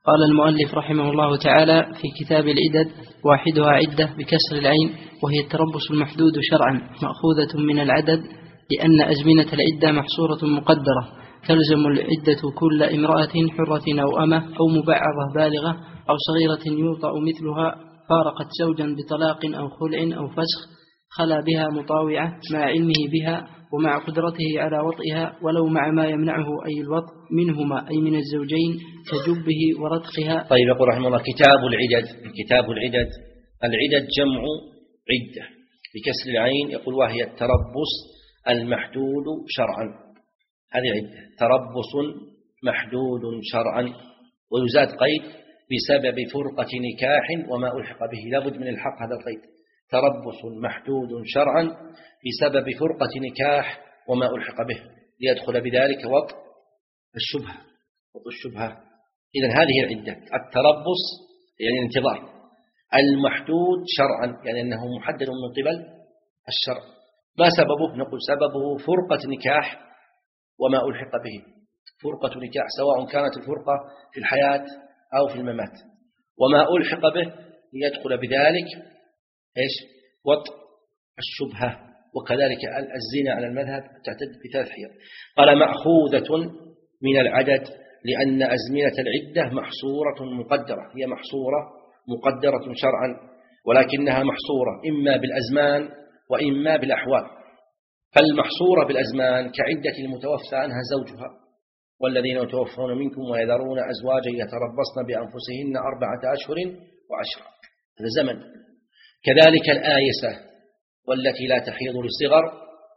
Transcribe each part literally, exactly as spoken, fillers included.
قال المؤلف رحمه الله تعالى في كتاب العدد: واحدها عدة بكسر العين، وهي التربص المحدود شرعا مأخوذة من العدد، لأن أزمنة العدة محصورة مقدرة، تلزم العدة كل امرأة حرة أو أمة أو مبعضة بالغة أو صغيرة يوطأ مثلها فارقت زوجا بطلاق أو خلع أو فسخ خلا بها مطاوعة مع علمه بها ومع قدرته على وطئها، ولو مع ما يمنعه أي الوطء منهما أي من الزوجين كجبه ورتقها. طيب، يقول رحمه الله: كتاب العدد. كتاب العدد، العدد جمع عدة بكسر العين، يقول وهي التربص المحدود شرعا. هذه عدة تربص محدود شرعا، ويزاد قيد: بسبب فرقة نكاح وما ألحق به. لابد من الحق هذا القيد: تربص محدود شرعا بسبب فرقة نكاح وما ألحق به، ليدخل بذلك وطء الشبهة وطء الشبهة. إذن هذه العدة: التربص يعني الانتظار، المحدود شرعا يعني أنه محدد من قبل الشرع. ما سببه؟ نقول سببه فرقة نكاح وما ألحق به. فرقة نكاح سواء كانت الفرقة في الحياة أو في الممات، وما ألحق به ليدخل بذلك إيش؟ وطء الشبهة. وكذلك الزنا على المذهب تعتد بثلاث حيض. قال: مأخوذة من العدد، لأن أزمنة العدة محصورة مقدرة، هي محصورة مقدرة شرعا، ولكنها محصورة إما بالأزمان وإما بالأحوال. فالمحصورة بالأزمان كعدة المتوفى عنها زوجها، والذين يتوفون منكم ويذرون أزواجا يتربصن بأنفسهن أربعة أشهر وعشرة، هذا زمن. كذلك الآيسة والتي لا تحيض للصغر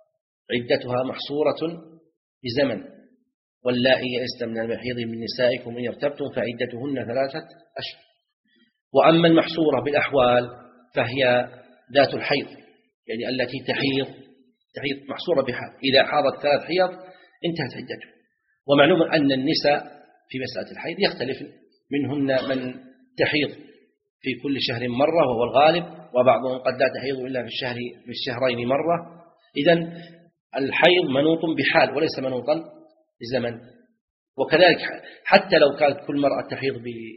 عدتها محصورة بزمن، واللائي يئسن من المحيض من نسائكم إن ارتبتم فعدتهن ثلاثة أشهر. وأما المحصورة بالأحوال فهي ذات الحيض، يعني التي تحيض تحيض محصورة بحال، إذا حاضت ثلاث حيض انتهت عدته. ومعلوم أن النساء في مسألة الحيض يختلف، منهن من تحيض في كل شهر مرة وهو الغالب، وبعضهم قد لا تحيض إلا في الشهر في الشهرين مرة. إذن الحيض منوط بحال وليس منوطا بزمن. وكذلك حتى لو كانت كل مرأة تحيض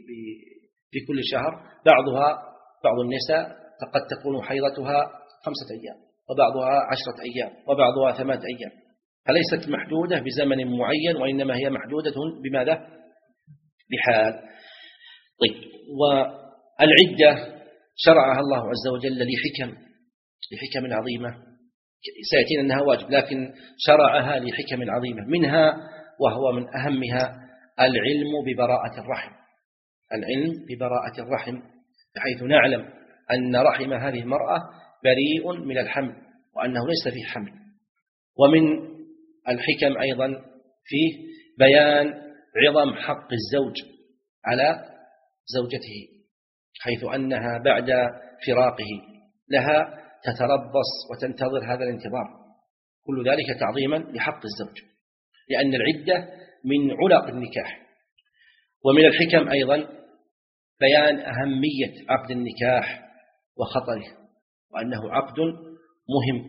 في كل شهر، بعضها بعض النساء قد تكون حيضتها خمسة أيام، وبعضها عشرة أيام، وبعضها ثمانية أيام، فليست محدودة بزمن معين، وإنما هي محدودة بماذا؟ بحال. طيب، والعدة شرعها الله عز وجل لحكم لحكم عظيمة، سيأتينا أنها واجب، لكن شرعها لحكم عظيمة، منها وهو من أهمها العلم ببراءة الرحم. العلم ببراءة الرحم، بحيث نعلم أن رحم هذه المرأة بريء من الحمل، وأنه ليس فيه حمل. ومن الحكم أيضا فيه بيان عظم حق الزوج على زوجته، حيث أنها بعد فراقه لها تتربص وتنتظر هذا الانتظار، كل ذلك تعظيما لحق الزوج، لأن العدة من علق النكاح. ومن الحكم أيضا بيان أهمية عقد النكاح وخطره، وأنه عقد مهم،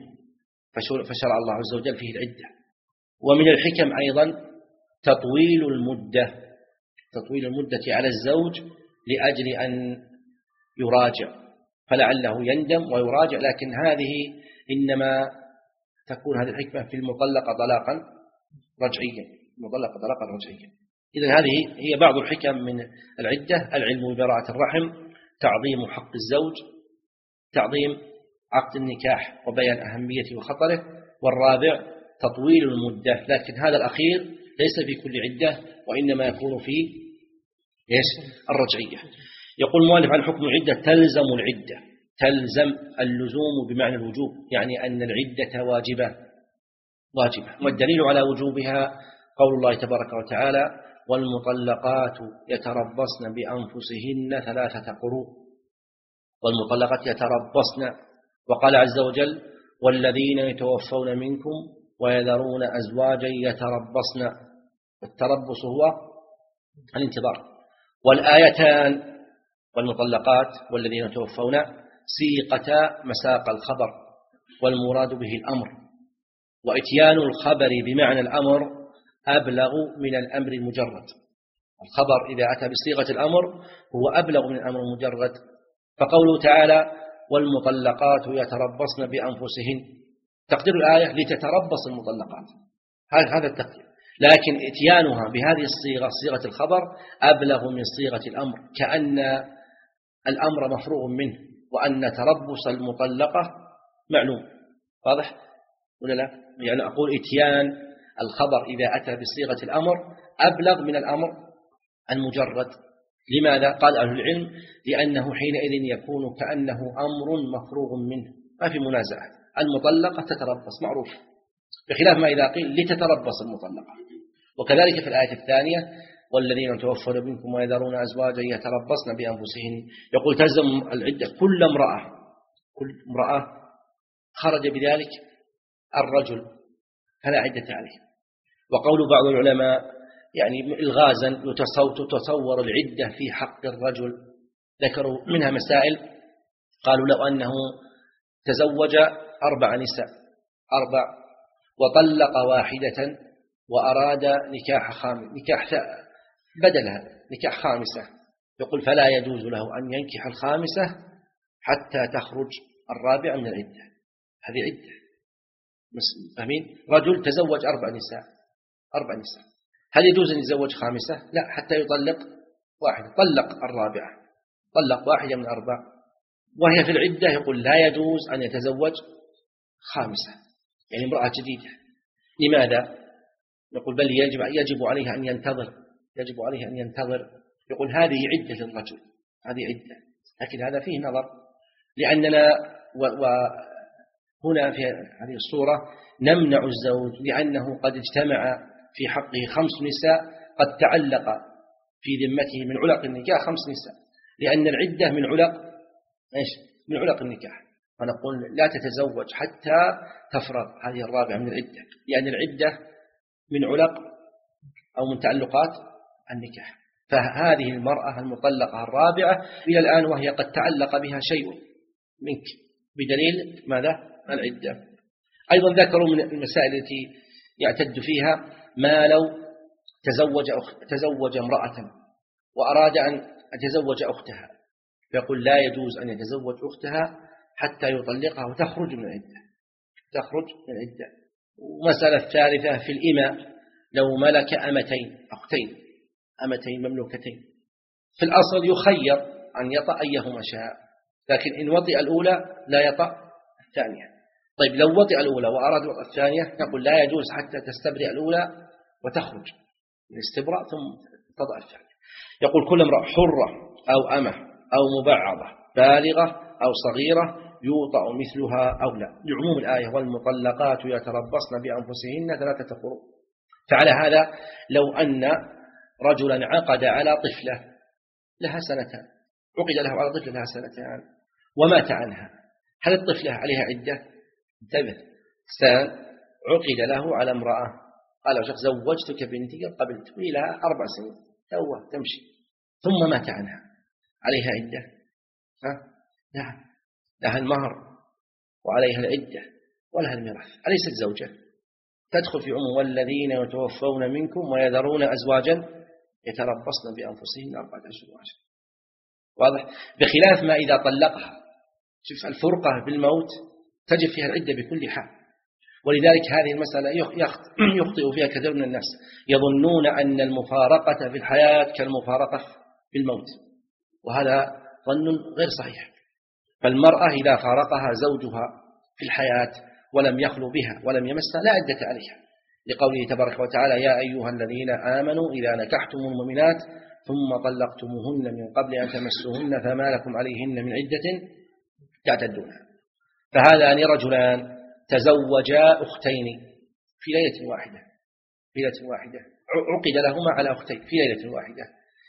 فشرع الله عز وجل فيه العدة. ومن الحكم أيضا تطويل المدة تطويل المدة على الزوج لأجل أن يراجع، فلعله يندم ويراجع، لكن هذه إنما تكون هذه الحكمة في المطلقة طلاقا رجعيا المطلقة طلاقا رجعيا. إذن هذه هي بعض الحكم من العدة: العلم ببراءة الرحم، تعظيم حق الزوج، تعظيم عقد النكاح وبيان أهميته وخطره، والرابع تطويل المدة، لكن هذا الأخير ليس في كل عدة، وإنما يكون في إيش؟ الرجعية. يقول المؤلف عن حكم العدة: تلزم العدة، تلزم اللزوم بمعنى الوجوب، يعني أن العدة واجبة واجبة والدليل على وجوبها قول الله تبارك وتعالى: والمطلقات يتربصن بأنفسهن ثلاثة قروء. والمطلقات يتربصن، وقال عز وجل: والذين يتوفون منكم ويذرون أزواجا يتربصن. التربص هو الانتظار. والآيتان والمطلقات والذين يتوفون سيقتا مساق الخبر، والمراد به الأمر، وإتيان الخبر بمعنى الأمر أبلغ من الأمر المجرد. الخبر إذا أتى بصيغة الأمر هو أبلغ من الأمر المجرد. فقوله تعالى والمطلقات يتربصن بأنفسهن، تقدير الآية لتتربص المطلقات، هذا التقدير، لكن اتيانها بهذه الصيغة صيغة الخبر أبلغ من صيغة الأمر، كأن الأمر مفروغ منه وأن تربص المطلقة معلوم. واضح ولا لا؟ يعني أقول اتيان الخبر إذا أتى بصيغة الأمر أبلغ من الأمر المجرد. لماذا؟ قال أهل العلم لأنه حينئذ يكون كأنه أمر مفروغ منه، ما في منازعة. المطلقة تتربص معروف، بخلاف ما إذا قيل لتتربص المطلقة. وكذلك في الآية الثانية والذين توفون منكم ويذرون أزواجا يتربصن بأنفسهن، يقول تلزم العدة كل امرأة، كل امرأة خرج بذلك الرجل فلا عدة عليه. وقول بعض العلماء يعني الغازا تتصور العدة في حق الرجل، ذكروا منها مسائل، قالوا لو أنه تزوج أربع نساء أربع وطلق واحدة وأراد نكاح خامس نكاح بدلها نكاح خامسة، يقول فلا يجوز له أن ينكح الخامسة حتى تخرج الرابعة من العدة. هذه عدة، فاهمين؟ رجل تزوج أربع نساء أربع نساء هل يجوز أن يتزوج خامسة؟ لا، حتى يطلق واحد، طلق الرابعة، طلق واحدة من أربع وهي في العدة، يقول لا يجوز أن يتزوج خامسة، يعني امرأة جديدة. لماذا؟ يقول بل يجب يجب عليها أن ينتظر يجب عليها أن ينتظر يقول هذه عدة للرجل، هذه عدة، لكن هذا فيه نظر، لأننا وهنا في هذه الصورة نمنع الزوج لأنه قد اجتمع في حقه خمس نساء قد تعلق في ذمته من علق النكاح خمس نساء، لأن العدة من علق إيش؟ من علق النكاح، فنقول لا تتزوج حتى تفرغ هذه الرابعة من العدة، لأن العدة من علق أو من تعلقات النكاح. فهذه المرأة المطلقة الرابعة إلى الآن وهي قد تعلق بها شيء منك بدليل ماذا؟ العدة. أيضا ذكروا من المسائل التي يعتد فيها ما لو تزوج أخت تزوج امرأة وأراد أن يتزوج أختها، فيقول لا يجوز أن يتزوج أختها حتى يطلقها وتخرج من العدة تخرج من العدة. ومسألة ثالثة في الإماء، لو ملك أمتين أختين أمتين مملوكتين، في الأصل يخير أن يطأ أيهما شاء، لكن إن وطئ الأولى لا يطأ الثانية. طيب لو وطئ الأولى وأراد وطئ الثانية، نقول لا يجوز حتى تستبرئ الأولى وتخرج من الاستبراء ثم تضع الثانية. يقول كل امرأة حرة أو أمة أو مبعضة بالغة أو صغيرة يوطأ مثلها أو لا، لعموم الآية والمطلقات يتربصن بأنفسهن ثلاثة قروء. فعلى هذا لو أن رجلا عقد على طفلة لها سنتان، عقد له على طفلة لها سنتان ومات عنها، هل الطفلة عليها عدة؟ انتبه، سان عقد له على امرأة، قال شخص زوجتك بنتي قبلت لها أربع سنين توه تمشي ثم مات عنها، عليها عدة؟ ها؟ نعم، لها المهر وعليها العدة ولها الميراث، أليست زوجة؟ تدخل في عموم والذين يتوفون منكم ويذرون أزواجا يتربصن بأنفسهن أربعة أشهر وعشرة. واضح؟ بخلاف ما إذا طلقها، شوف الفرقة بالموت تجب فيها العدة بكل حال. ولذلك هذه المسألة يخطئ فيها كثير من الناس، يظنون أن المفارقة في الحياة كالمفارقة في الموت، وهذا ظن غير صحيح. فالمرأة إذا فارقها زوجها في الحياة ولم يخلو بها ولم يمسها لا عدة عليها، لقوله تبارك وتعالى يا أيها الذين آمنوا إذا نكحتم المؤمنات ثم طلقتموهن من قبل أن تمسوهن فما لكم عليهن من عدة تعتدونها. فهذان رجلان تزوجا أختين في ليلة واحدة في ليلة واحدة عقد لهما على أختين في ليلة واحدة،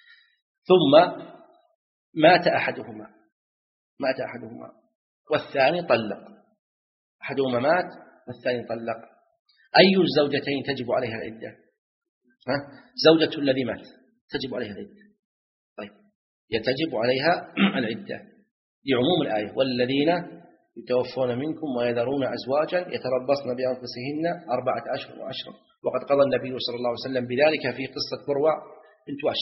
ثم مات أحدهما مات أحدهما والثاني طلق، أحدهما مات والثاني طلق، أي الزوجتين تجب عليها العدة؟ ها؟ زوجة الذي مات تجب عليها العدة. طيب يتجب عليها العدة لعموم الآية والذين يتوفون منكم ويذرون أزواجا يتربصن بأنفسهن أربعة أشهر وعشرا، وقد قضى النبي صلى الله عليه وسلم بذلك في قصة مروى بنت واشق.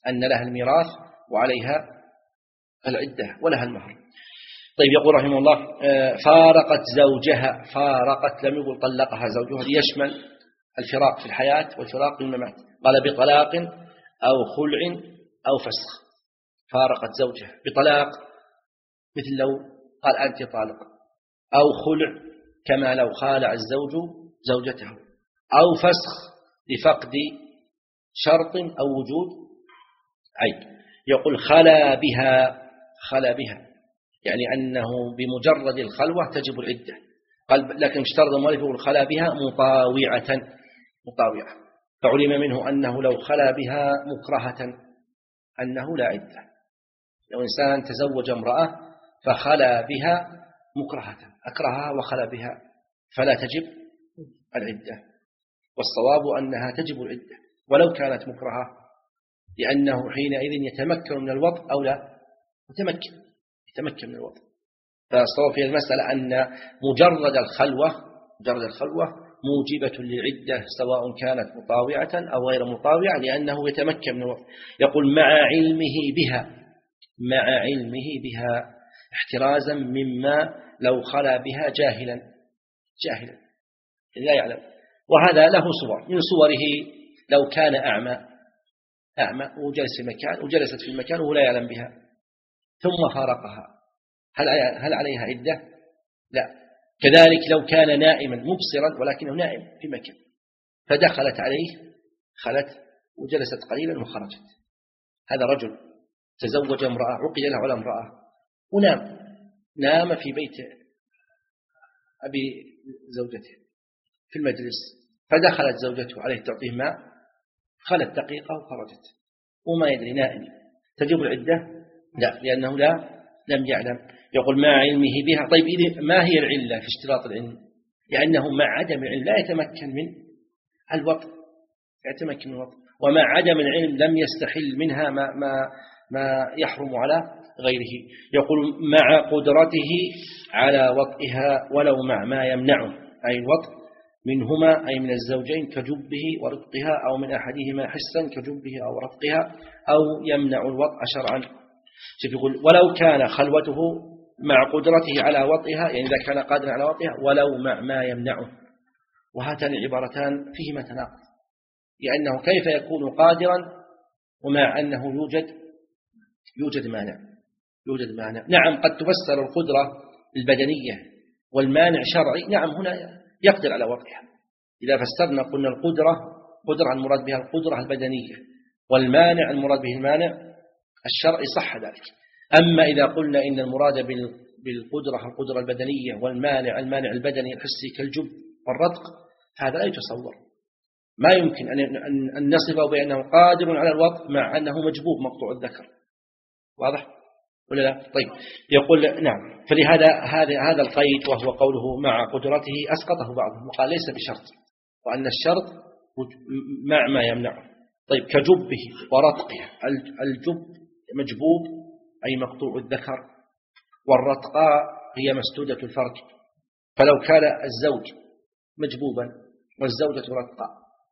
أن لها الميراث وعليها العدة ولها المهر. طيب يقول رحمه الله فارقت زوجها، فارقت لم يقل طلقها زوجها، ليشمل الفراق في الحياة والفراق في الممات، قال بطلاق أو خلع أو فسخ. فارقت زوجها بطلاق مثل لو قال أنت طالق، أو خلع كما لو خالع الزوج زوجته، أو فسخ لفقد شرط أو وجود عيب. يقول خلا بها، خلا بها يعني أنه بمجرد الخلوة تجب العدة، قال لكن اشترط المؤلف يقول خلا بها مطاوعة، مطاوعة، فعلم منه أنه لو خلا بها مكرهة أنه لا عدة. لو إنسان تزوج امرأة فخلا بها مكرهة، أكرهها وخلا بها، فلا تجب العدة، والصواب أنها تجب العدة ولو كانت مكرهة، لأنه حينئذ يتمكن من الوطء أو لا يتمكن يتمكن من الوطء. فالصواب في المسألة أن مجرد الخلوة مجرد الخلوة موجبة للعدة سواء كانت مطاوعة أو غير مطاوعة، لأنه يتمكن من الوطء. يقول مع علمه بها، مع علمه بها احترازا مما لو خلا بها جاهلا جاهلا لا يعلم. وهذا له صور، من صوره لو كان أعمى أعمى وجلس في مكان وجلست في المكان وهو لا يعلم بها ثم فارقها، هل هل عليها عدة؟ لا. كذلك لو كان نائما مبصرا ولكنه نائم في مكان فدخلت عليه، خلت وجلست قليلا وخرجت، هذا رجل تزوج امرأة عقد له على امرأة ونام، نام في بيت أبي زوجته في المجلس، فدخلت زوجته عليه تعطيه ماء، خلت دقيقة وخرجت وما يدري، نائم، تجب العدة؟ لا، لأنه لا لم يعلم. يقول مع علمه بها. طيب إذن ما هي العلة في اشتراط العلم؟ لأنه مع عدم العلم لا يتمكن من الوطء، يتمكن من الوطء، ومع عدم العلم لم يستحل منها ما, ما, ما يحرم على غيره. يقول مع قدرته على وطئها ولو مع ما يمنعه، أي الوطء منهما أي من الزوجين كجبه ورقها، أو من أحدهما حسا كجبه أو رقها، أو يمنع الوطء شرعا. شوف يقول ولو كان خلوته مع قدرته على وطئها، يعني إذا كان قادرا على وطئها ولو مع ما يمنعه. وهاتان العبارتان فيهما تناقض، لأنه كيف يكون قادرا ومع أنه يوجد يوجد مانع يوجد مانع نعم قد تفسر القدرة البدنية والمانع شرعي، نعم هنا يقدر على وطئها. إذا فسرنا قلنا القدرة قدرة المراد بها القدرة البدنية، والمانع المراد به المانع الشرعي، صح ذلك. أما إذا قلنا إن المراد بالقدرة القدرة البدنية والمانع المانع البدني الحسي كالجب والرتق، هذا لا يتصور، ما يمكن أن نصفه بأنه قادر على الوطء مع أنه مجبوب مقطوع الذكر. واضح ولا لا؟ طيب يقول نعم، فلهذا هذا هذا القيد وهو قوله مع قدرته أسقطه بعضهم وقال ليس بشرط، وأن الشرط مع ما يمنعه. طيب كجبه ورتقه، الجب مجبوب أي مقطوع الذكر، والرتقاء هي مسدودة الفرج، فلو كان الزوج مجبوبا والزوجة رتقاء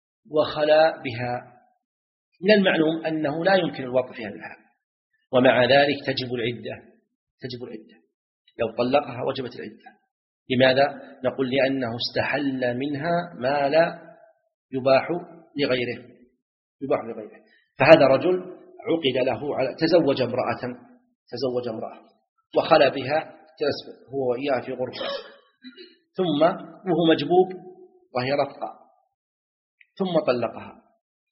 وخلا بها، من المعلوم أنه لا يمكن الوطء في هذا الحال، ومع ذلك تجب العدة تجب العدة لو طلقها وجبت العدة. لماذا؟ نقول لأنه استحل منها ما لا يباح لغيره يباح لغيره. فهذا رجل عقد له على تزوج امرأة تزوج امرأة وخلى بها، جلس هو وإياها في غرفة، ثم وهو مجبوب وهي رتقى، ثم طلقها،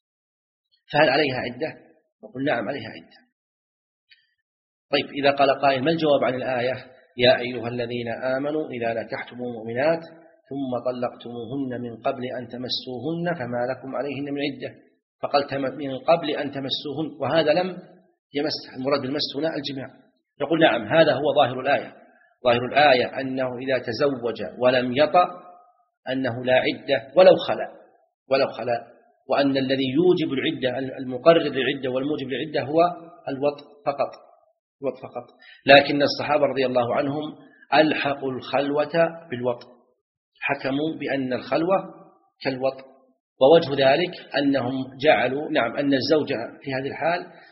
فهل عليها عدة؟ نقول نعم عليها عدة. طيب إذا قال قائل ما الجواب عن الآية يا أيها الذين آمنوا إذا نكحتم المؤمنات ثم طلقتموهن من قبل أن تمسوهن فما لكم عليهن من عدة، فقال من قبل أن تمسوهن، وهذا لم يمس، المراد بالمس هنا الجماع. نقول نعم هذا هو ظاهر الآية، ظاهر الآية أنه إذا تزوج ولم يطأ أنه لا عدة ولو خلا ولو خلا وأن الذي يوجب العدة المقرر للعدة والموجب للعدة هو الوطء فقط الوطء فقط. لكن الصحابة رضي الله عنهم ألحقوا الخلوة بالوطء، حكموا بأن الخلوة كالوطء، ووجه ذلك أنهم جعلوا نعم أن الزوجة في هذه الحال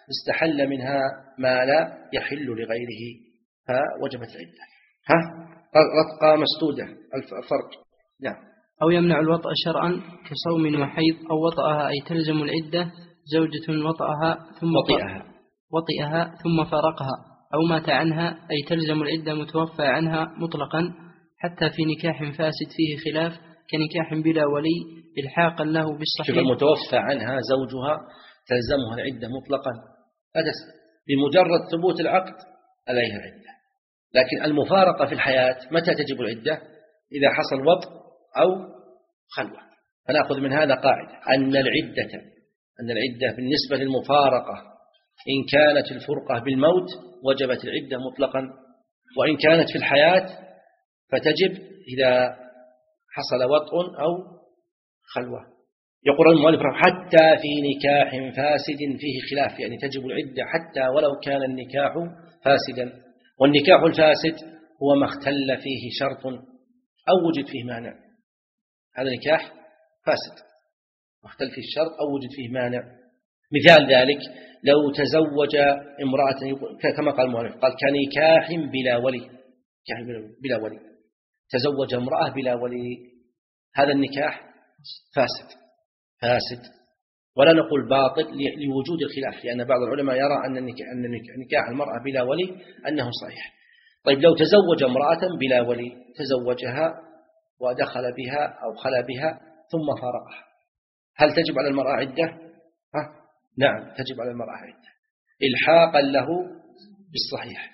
استحل منها ما لا يحل لغيره فوجبت العدة. ها رتقة مسدودة الفرق. نعم. أو يمنع الوطأ شرعا كصوم وحيض أو وطأها أي تلزم العدة زوجة وطأها ثم وطئها وطئها ثم فارقها أو مات عنها أي تلزم العدة متوفى عنها مطلقا حتى في نكاح فاسد فيه خلاف كنكاح بلا ولي إلحاقا له بالصحيح. شوف المتوفى عنها زوجها تلزمها العدة مطلقا بمجرد ثبوت العقد عليها العدة. لكن المفارقة في الحياة متى تجب العدة؟ إذا حصل وطء أو خلوة. فنأخذ من هذا قاعدة أن العدة أن العدة بالنسبة للمفارقة إن كانت الفرقة بالموت وجبت العدة مطلقا، وإن كانت في الحياة فتجب إذا حصل وطء أو خلوة. يقول المؤلف حتى في نكاح فاسد فيه خلاف، يعني تجب العدة حتى ولو كان النكاح فاسدا. والنكاح الفاسد هو ما اختل فيه شرط أو وجد فيه مانع. هذا نكاح فاسد واختل فيه الشرط أو وجد فيه مانع. مثال ذلك لو تزوج امرأة كما قال المؤلف قال كنكاح بلا ولي، بلا ولي تزوج امرأة بلا ولي، هذا النكاح فاسد فاسد ولا نقول باطل لوجود الخلاف، لأن بعض العلماء يرى أن نكاح المرأة بلا ولي أنه صحيح. طيب لو تزوج امرأة بلا ولي تزوجها ودخل بها أو خلا بها ثم فارقها، هل تجب على المرأة عدة؟ ها؟ نعم تجب على المرأة عدة إلحاقا له بالصحيح.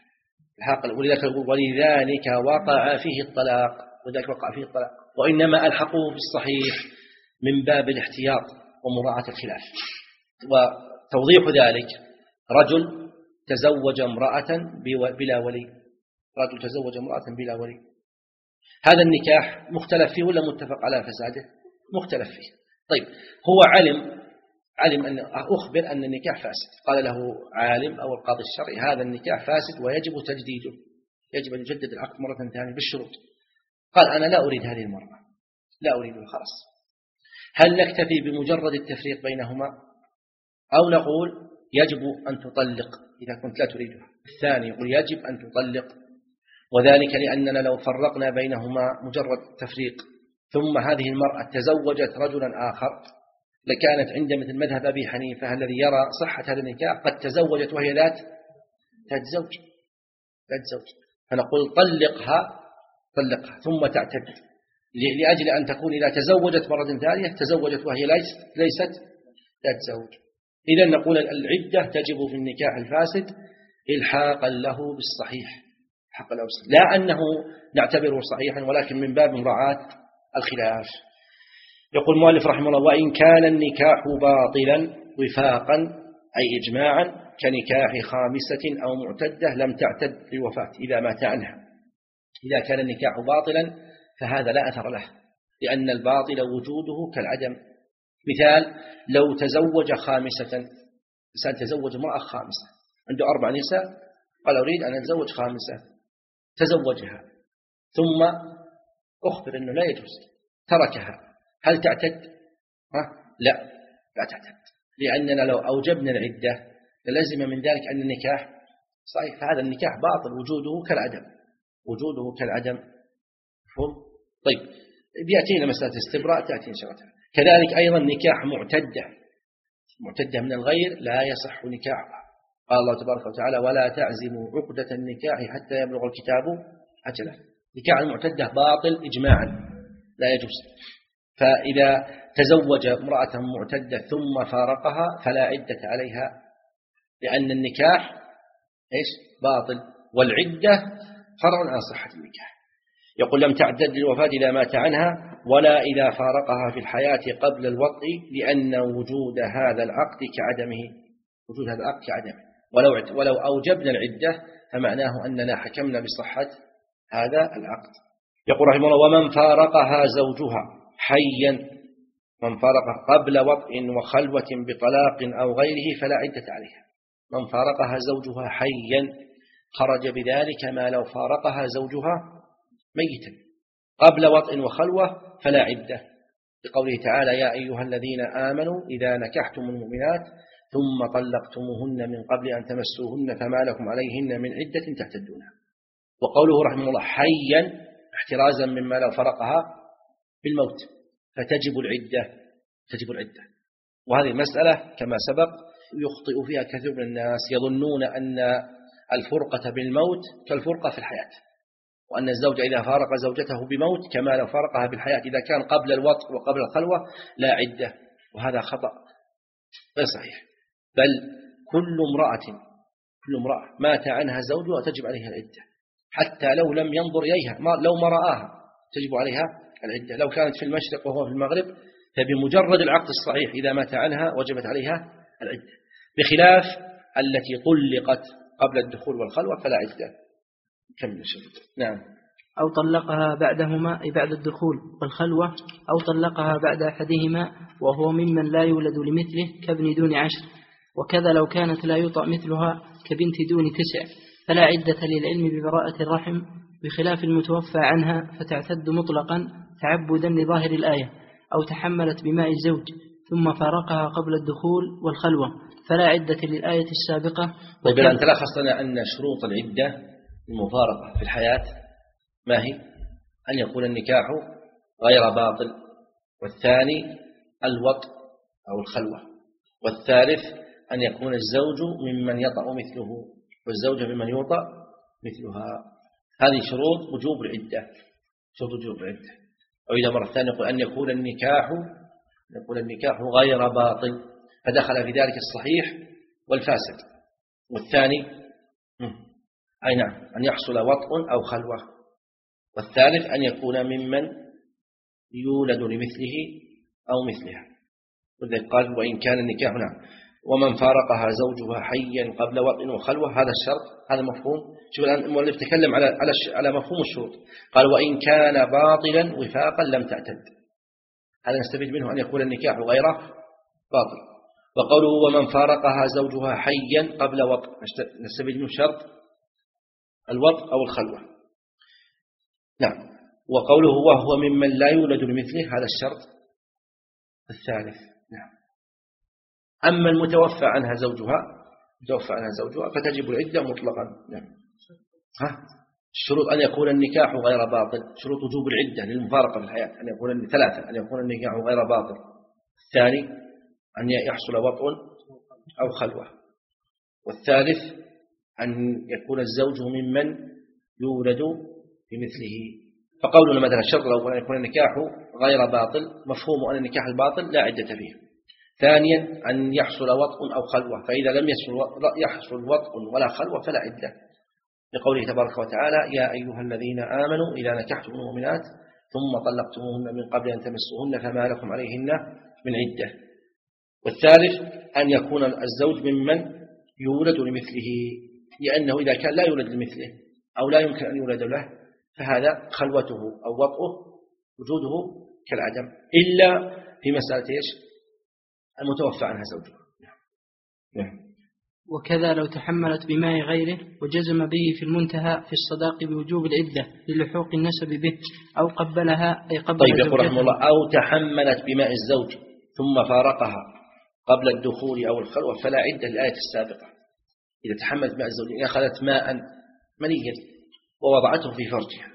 ولذلك وقع فيه الطلاق وذلك وقع فيه الطلاق وإنما ألحقوه بالصحيح من باب الاحتياط ومراعاة الخلاف. وتوضيح ذلك رجل تزوج امرأة بلا ولي، رجل تزوج امرأة بلا ولي، هذا النكاح مختلف فيه ولا متفق على فساده؟ مختلف فيه. طيب هو علم علم أن أخبر أن النكاح فاسد، قال له عالم أو القاضي الشرعي هذا النكاح فاسد ويجب تجديده، يجب أن يجدد العقد مرة ثانية بالشروط. قال أنا لا أريد هذه المرة، لا أريدها خلاص. هل نكتفي بمجرد التفريق بينهما أو نقول يجب أن تطلق إذا كنت لا تريدها؟ الثاني يقول يجب أن تطلق، وذلك لأننا لو فرقنا بينهما مجرد تفريق ثم هذه المرأة تزوجت رجلا آخر لكانت عند مثل مذهب أبي حنيفة الذي يرى صحة هذا النكاح قد تزوجت وهي ذات ذات زوج ذات زوج فنقول طلقها طلقها ثم تعتد، لأجل أن تكون إذا تزوجت مرة ثانية تزوجت وهي ليست ليست ذات زوج. إذا نقول العدة تجب في النكاح الفاسد إلحاقا له بالصحيح، حق له بالصحيح. لا أنه نعتبره صحيحا ولكن من باب مراعاة الخلاف. يقول المؤلف رحمه الله وإن كان النكاح باطلا وفاقا أي إجماعا كنكاح خامسة أو معتدة لم تعتد للوفاة إذا مات عنها. إذا كان النكاح باطلا فهذا لا أثر له، لأن الباطل وجوده كالعدم. مثال لو تزوج خامسة، إنسان تزوج امرأة خامسة عنده أربع نساء قال أريد أن أتزوج خامسة، تزوجها ثم أخبر أنه لا يجوز تركها، هل تعتد؟ ها؟ لا لا تعتد، لأننا لو أوجبنا العدة للزم من ذلك أن النكاح صحيح، فهذا النكاح باطل وجوده كالعدم وجوده كالعدم. طيب بيأتينا مسألة استبراء تأتي إن شاء الله. كذلك أيضا نكاح معتدة معتدة من الغير لا يصح نكاحها. قال الله تبارك وتعالى ولا تعزموا عقدة النكاح حتى يبلغ الكتاب أجله. نكاح المعتدة باطل إجماعا لا يجوز. فإذا تزوج امرأة معتدة ثم فارقها فلا عدة عليها، لأن النكاح إيش باطل والعدة فرع عن صحة النكاح. يقول لم تعتد للوفاة إذا مات عنها ولا إذا فارقها في الحياة قبل الوطء، لأن وجود هذا العقد كعدمه، وجود هذا العقد كعدمه. ولو ولو أوجبنا العدة فمعناه أننا حكمنا بصحة هذا العقد. يقول رحمه الله ومن فارقها زوجها حيا، من فارقها قبل وطء وخلوة بطلاق أو غيره فلا عدة عليها. من فارقها زوجها حيا خرج بذلك ما لو فارقها زوجها ميتا قبل وطء وخلوة فلا عدة، لقوله تعالى يا أيها الذين آمنوا إذا نكحتم المؤمنات ثم طلقتموهن من قبل أن تمسوهن فما لكم عليهن من عدة تعتدونها. وقوله رحمه الله حيا احترازا مما لو فرقها بالموت، فتجب العدة تجب العدة. وهذه المسألة كما سبق يخطئ فيها كثير من الناس، يظنون أن الفرقة بالموت كالفرقة في الحياة، وأن الزوج إذا فارق زوجته بموت كما لو فارقها بالحياة إذا كان قبل الوطء وقبل الخلوة لا عدة، وهذا خطأ غير صحيح. بل كل امرأة كل امرأة مات عنها زوجها تجب عليها العدة، حتى لو لم ينظر إليها، ما لو ما رآها تجب عليها العدة. لو كانت في المشرق وهو في المغرب فبمجرد العقد الصحيح إذا مات عنها وجبت عليها العدة، بخلاف التي طلقت قبل الدخول والخلوة فلا عدة. كمل الشرط. نعم. أو طلقها بعدهما أي بعد الدخول والخلوة، أو طلقها بعد أحدهما وهو ممن لا يولد لمثله كابن دون عشر. وكذا لو كانت لا يطأ مثلها كبنت دون تسع فلا عدة للعلم ببراءة الرحم، بخلاف المتوفى عنها فتعتد مطلقا تعبدا لظاهر الآية، أو تحملت بماء الزوج ثم فارقها قبل الدخول والخلوة فلا عدة للآية السابقة. طيب أنت لخص لنا أن شروط العدة المفارقة في الحياة ما هي؟ أن يكون النكاح غير باطل، والثاني الوطء أو الخلوة، والثالث أن يكون الزوج ممن يطأ مثله والزوجة ممن يوطأ مثلها. هذه شروط وجوب العدة، شروط وجوب العدة. وإذا مرة ثانية يقول أن يكون النكاح يكون النكاح غير باطل، فدخل في ذلك الصحيح والفاسد. والثاني أي نعم أن يحصل وطء أو خلوة، والثالث أن يكون ممن يولد لمثله أو مثلها. وذلك قال وإن كان النكاح نعم ومن فارقها زوجها حيا قبل وطء وخلوة، هذا الشرط هذا مفهوم. شوف الآن المؤلف تكلم على على على مفهوم الشروط، قال وإن كان باطلا وفاقا لم تعتد. هذا نستفيد منه أن يكون النكاح غير باطل. وقوله ومن فارقها زوجها حيا قبل وطء نستفيد منه شرط الوطء أو الخلوة. نعم. وقوله وهو ممن لا يولد لمثله هذا الشرط الثالث. نعم. أما المتوفى عنها زوجها متوفى عنها زوجها فتجب العدة مطلقا. نعم. ها الشروط أن يكون النكاح غير باطل، شروط وجوب العدة للمفارقة في الحياة أن يكون ثلاثة: أن يكون النكاح غير باطل، الثاني أن يحصل وطء أو خلوة، والثالث أن يكون الزوج ممن يولد بمثله. فقولنا مثلا الشرط الأول أن يكون النكاح غير باطل مفهوم أن النكاح الباطل لا عدة فيه. ثانيا أن يحصل وطء أو خلوة، فإذا لم يحصل وطء ولا خلوة فلا عدة، لقوله تبارك وتعالى يا أيها الذين آمنوا إذا نكحتم المؤمنات ثم طلقتموهن من قبل أن تمسوهن فما لكم عليهن من عدة. والثالث أن يكون الزوج ممن يولد لمثله، لأنه إذا كان لا يولد لمثله أو لا يمكن أن يولد له فهذا خلوته أو وطئه وجوده كالعدم، إلا في مسألة إيش؟ المتوفى عنها زوجها. نعم. وكذا لو تحملت بماء غيره وجزم به في المنتهى في الصداق بوجوب العدة للحوق النسب به، أو قبلها أي قبل طيب يقول رحمه الله أو تحملت بماء الزوج ثم فارقها قبل الدخول أو الخلوة فلا عدة للآية السابقة. إذا تحملت ماء الزوج، إذا أخذت ماء منيا ووضعته في فرجها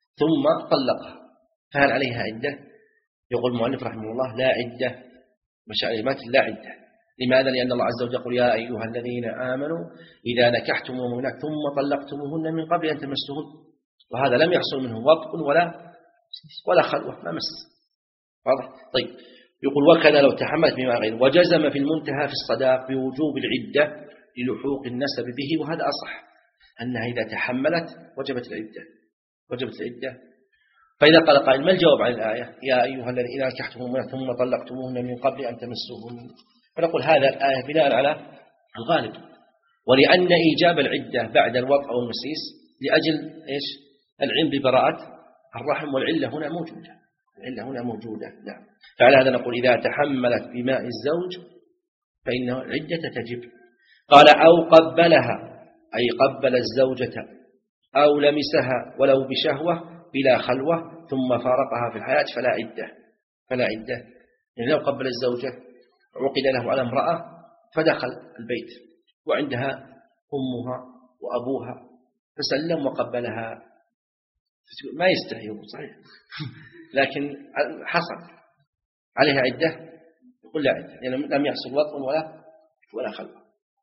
ثم طلقها فهل عليها عدة؟ يقول المؤلف رحمه الله لا عدة، مشاعر المات لا عدة. لماذا؟ لأن الله عز وجل يقول يا أيها الذين آمنوا إذا نكحتم المؤمنات ثم طلقتموهن من قبل أن تمسوهن، وهذا لم يحصل منه وطء ولا ولا خلوة، ما مس. واضح؟ طيب يقول وكذا لو تحملت بما غير وجزم في المنتهى في الصداق بوجوب العدة للحوق النسب به، وهذا أصح أنها إذا تحملت وجبت العدة وجبت العدة. فإذا قال قائل ما الجواب عن الآية يا أيها الذين إذا نكحتم المؤمنات ثم طلقتموهن من قبل أن تمسوهن؟ فنقول هذا الآية بناء على الغالب، ولأن إيجاب العدة بعد الوطء أو المسيس لأجل إيش؟ العلم ببراءة الرحم، والعلة هنا موجودة، العلة هنا موجودة. نعم. فعلى هذا نقول إذا تحملت بماء الزوج فإن العدة تجب. قال أو قبلها أي قبل الزوجة أو لمسها ولو بشهوة بلا خلوة ثم فارقها في الحياة فلا عدة فلا عدة. يعني لو قبل الزوجة عقد له على امرأة فدخل البيت وعندها أمها وأبوها فسلم وقبلها، ما يستحي صحيح لكن حصل عليها عدة، يقول لا عدة لأنه لم يحصل وطء ولا ولا خلوة.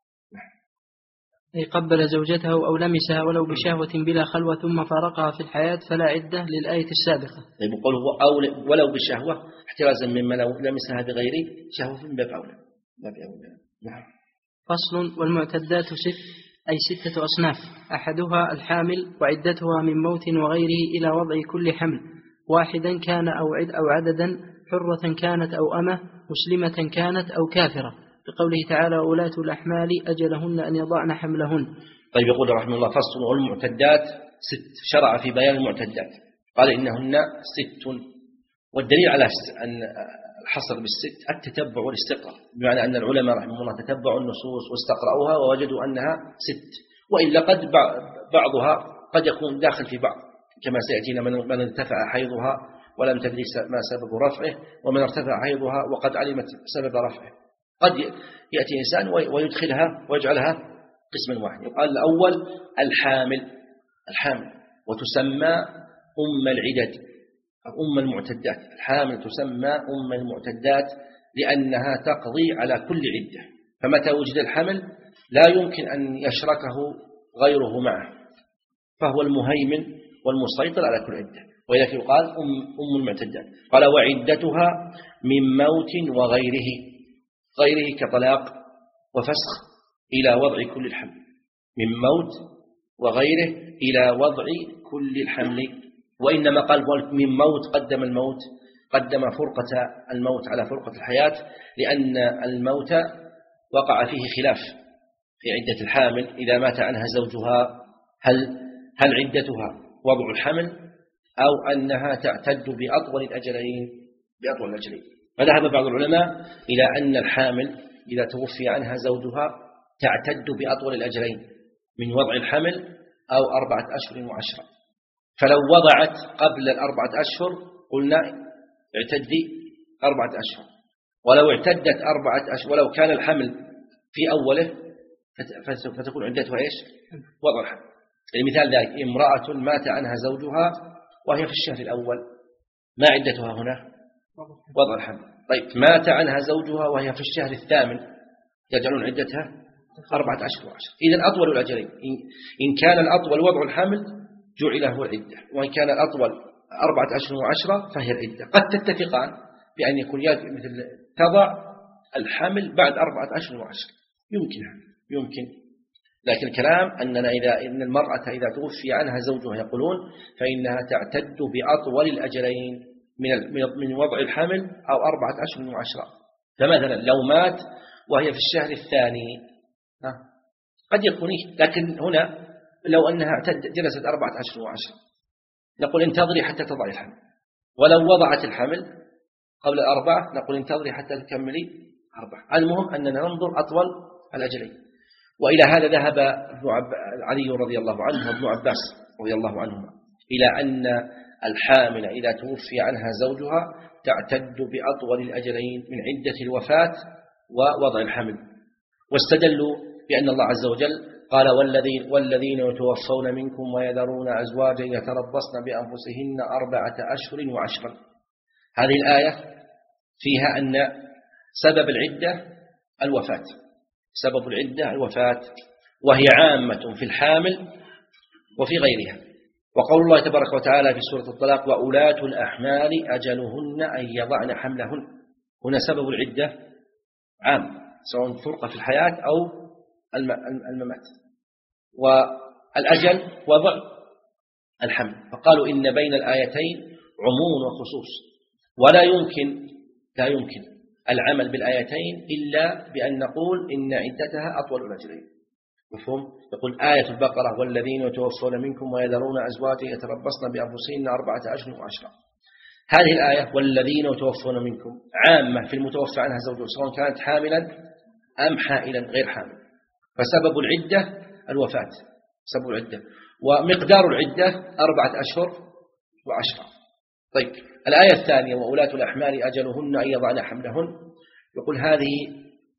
أي قبل زوجته أو لمسها ولو بشهوة بلا خلوة ثم فارقها في الحياة فلا عدة للآية السابقة. طيب يقول هو أو ولو بشهوة احترازا مما لو لمسها بغير شهوة من باب أولى. نعم. فصل. والمعتدات ست أي ستة أصناف، أحدها الحامل وعدتها من موت وغيره إلى وضع كل حمل، واحدا كان أو عد أو عددا، حرة كانت أو أمة، مسلمة كانت أو كافرة، بقوله تعالى وولاة الأحمال أجلهن أن يضعن حملهن. طيب يقول رحمه الله فصل. والمعتدات ست، شرع في بيان المعتدات قال إنهن ست، والدليل على أن الحصر بالست التتبع والاستقراء، بمعنى أن العلماء رحمه الله تتبعوا النصوص واستقرأوها ووجدوا أنها ست، وإلا قد بعضها قد يكون داخل في بعض، كما سيأتينا من ارتفع حيضها ولم تدري ما سبب رفعه، ومن ارتفع حيضها وقد علمت سبب رفعه. قد يأتي إنسان ويدخلها ويجعلها قسما واحد. يقال الأول الحامل، الحامل وتسمى أم العدد، أم المعتدات. الحامل تسمى أم المعتدات لأنها تقضي على كل عدة، فمتى وجد الحمل لا يمكن أن يشركه غيره معه، فهو المهيمن والمسيطر على كل عدة، ولذلك يقال أم, أم المعتدات. قال وعدتها من موت وغيره، غيره كطلاق وفسخ إلى وضع كل الحمل، من موت وغيره إلى وضع كل الحمل. وإنما قال من موت قدم الموت، قدم فرقة الموت على فرقة الحياة، لأن الموت وقع فيه خلاف في عدة الحامل إذا مات عنها زوجها، هل هل عدتها وضع الحمل أو أنها تعتد بأطول الأجلين بأطول الأجلين. فذهب بعض العلماء إلى أن الحامل إذا توفي عنها زوجها تعتد بأطول الأجلين من وضع الحمل أو أربعة أشهر وعشرة، فلو وضعت قبل الأربعة أشهر قلنا اعتدي أربعة أشهر، ولو اعتدت أربعة أشهر ولو كان الحمل في أوله فتكون عدتها إيش؟ وضع الحمل. المثال ذلك امرأة مات عنها زوجها وهي في الشهر الأول، ما عدتها هنا؟ وضع الحمل. طيب مات عنها زوجها وهي في الشهر الثامن، يجعلون عدتها أربعة أشهر وعشر. إذن أطول الأجلين، إن كان الأطول وضع الحمل جعل هو العدة، وإن كان الأطول أربعة أشهر وعشرة فهي العدة. قد تتفقان بأن يكون مثل تضع الحمل بعد أربعة أشهر وعشرة، يمكن يمكن لكن الكلام أننا إذا إن المرأة إذا توفي عنها زوجها يقولون فإنها تعتد بأطول الأجلين من من وضع الحمل أو أربعة أشهر وعشرة. فمثلا لو مات وهي في الشهر الثاني قد يكون، لكن هنا لو أنها جلست أربعة أشهر وعشرة نقول انتظري حتى تضعي الحمل، ولو وضعت الحمل قبل الأربعة نقول انتظري حتى تكملي أربعة. المهم أننا ننظر أطول الأجلين. وإلى هذا ذهب علي رضي الله عنه وابن عباس رضي الله عنهما إلى أن الحامل إذا توفي عنها زوجها تعتد بأطول الأجلين من عدة الوفاة ووضع الحمل، واستدلوا بأن الله عز وجل قال والذين, والذين يتوفون منكم ويذرون أزواجا يتربصن بأنفسهن أربعة أشهر وعشرا. هذه الآية فيها أن سبب العدة الوفاة، سبب العدة الوفاة، وهي عامة في الحامل وفي غيرها. وقول الله تبارك وتعالى في سورة الطلاق وأولاة الأحمال أجلهن أن يضعن حملهن، هنا سبب العدة عام سواء فرقة في الحياة أو الممات، والأجل وضع الحمل. فقالوا إن بين الآيتين عموم وخصوص، ولا يمكن لا يمكن العمل بالآيتين إلا بأن نقول إن عدتها أطول الأجلين. مفهوم؟ يقول آية البقرة والذين يتوفون منكم ويذرون أزواجا يتربصن بأنفسهن أربعة أشهر وعشرة. هذه الآية والذين يتوفون منكم عامة في المتوفى عنها زوجها سواء كانت حاملا أم حائلا غير حامل، فسبب العدة الوفاة، سبب العدة ومقدار العدة أربعة أشهر وعشرة. طيب الآية الثانية وأولاة الأحمال أجلهن أن يضعن حملهن، يقول هذه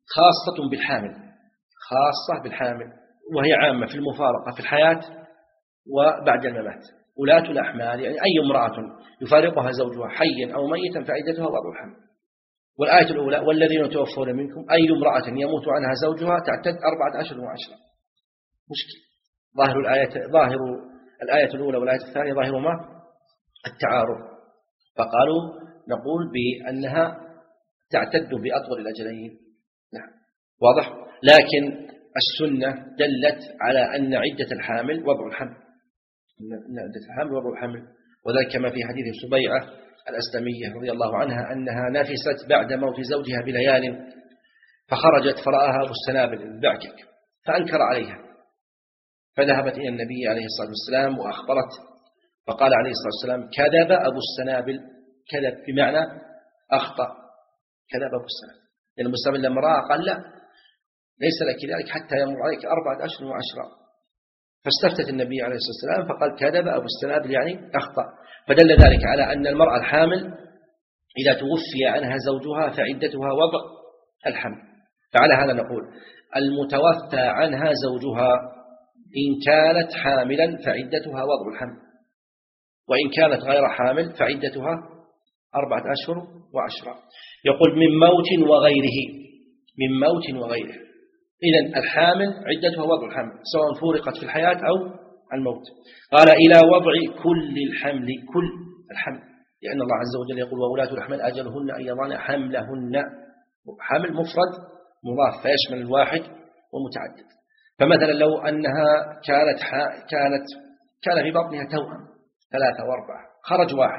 خاصة بالحامل، خاصة بالحامل، وهي عامة في المفارقة في الحياة وبعد الممات. ولاة الأحمال يعني أي امرأة يفارقها زوجها حيا أو ميتا فعدتها وضع الحمل. والآية الأولى والذين يتوفون منكم أي امرأة يموت عنها زوجها تعتد أربعة أشهر وعشرة. مشكل. ظاهر الآية ظاهر الآية الأولى والآية الثانية ظاهر ما التعارض، فقالوا نقول بأنها تعتد بأطول الأجلين. نعم واضح. لكن السنة دلت على أن عدة الحامل وضع الحمل، أن عدة الحامل وضع الحمل، وذلك كما في حديث سبيعة الأسلمية رضي الله عنها أنها نفست بعد موت زوجها بليال، فخرجت فرآها أبو السنابل البعكك فأنكر عليها، فذهبت إلى النبي عليه الصلاة والسلام وأخبرت، فقال عليه الصلاة والسلام كذب أبو السنابل، كذب بمعنى أخطأ، كذب أبو السنابل، لأن أبو السنابل لما رأى قال لا ليس لك ذلك حتى يمر عليك أربعة أشهر وعشرة، فاستفتت النبي عليه الصلاة والسلام فقال كذب أبو السنابل يعني أخطأ. فدل ذلك على أن المرأة الحامل إذا توفي عنها زوجها فعدتها وضع الحمل. فعلى هذا نقول المتوفى عنها زوجها إن كانت حاملا فعدتها وضع الحمل، وإن كانت غير حامل فعدتها أربعة أشهر وعشرة. يقول من موت وغيره، من موت وغيره. إذن الحامل عدتها وضع الحمل سواء فورقت في الحياة أو الموت. قال إلى وضع كل الحمل، كل الحمل، لأن الله عز وجل يقول وولاة الأحمال أجلهن أن يضعن حملهن، حمل مفرد مضاف فيشمل الواحد ومتعدد. فمثلا لو أنها كانت كانت كان في بطنها توأم ثلاثة وأربعة، خرج واحد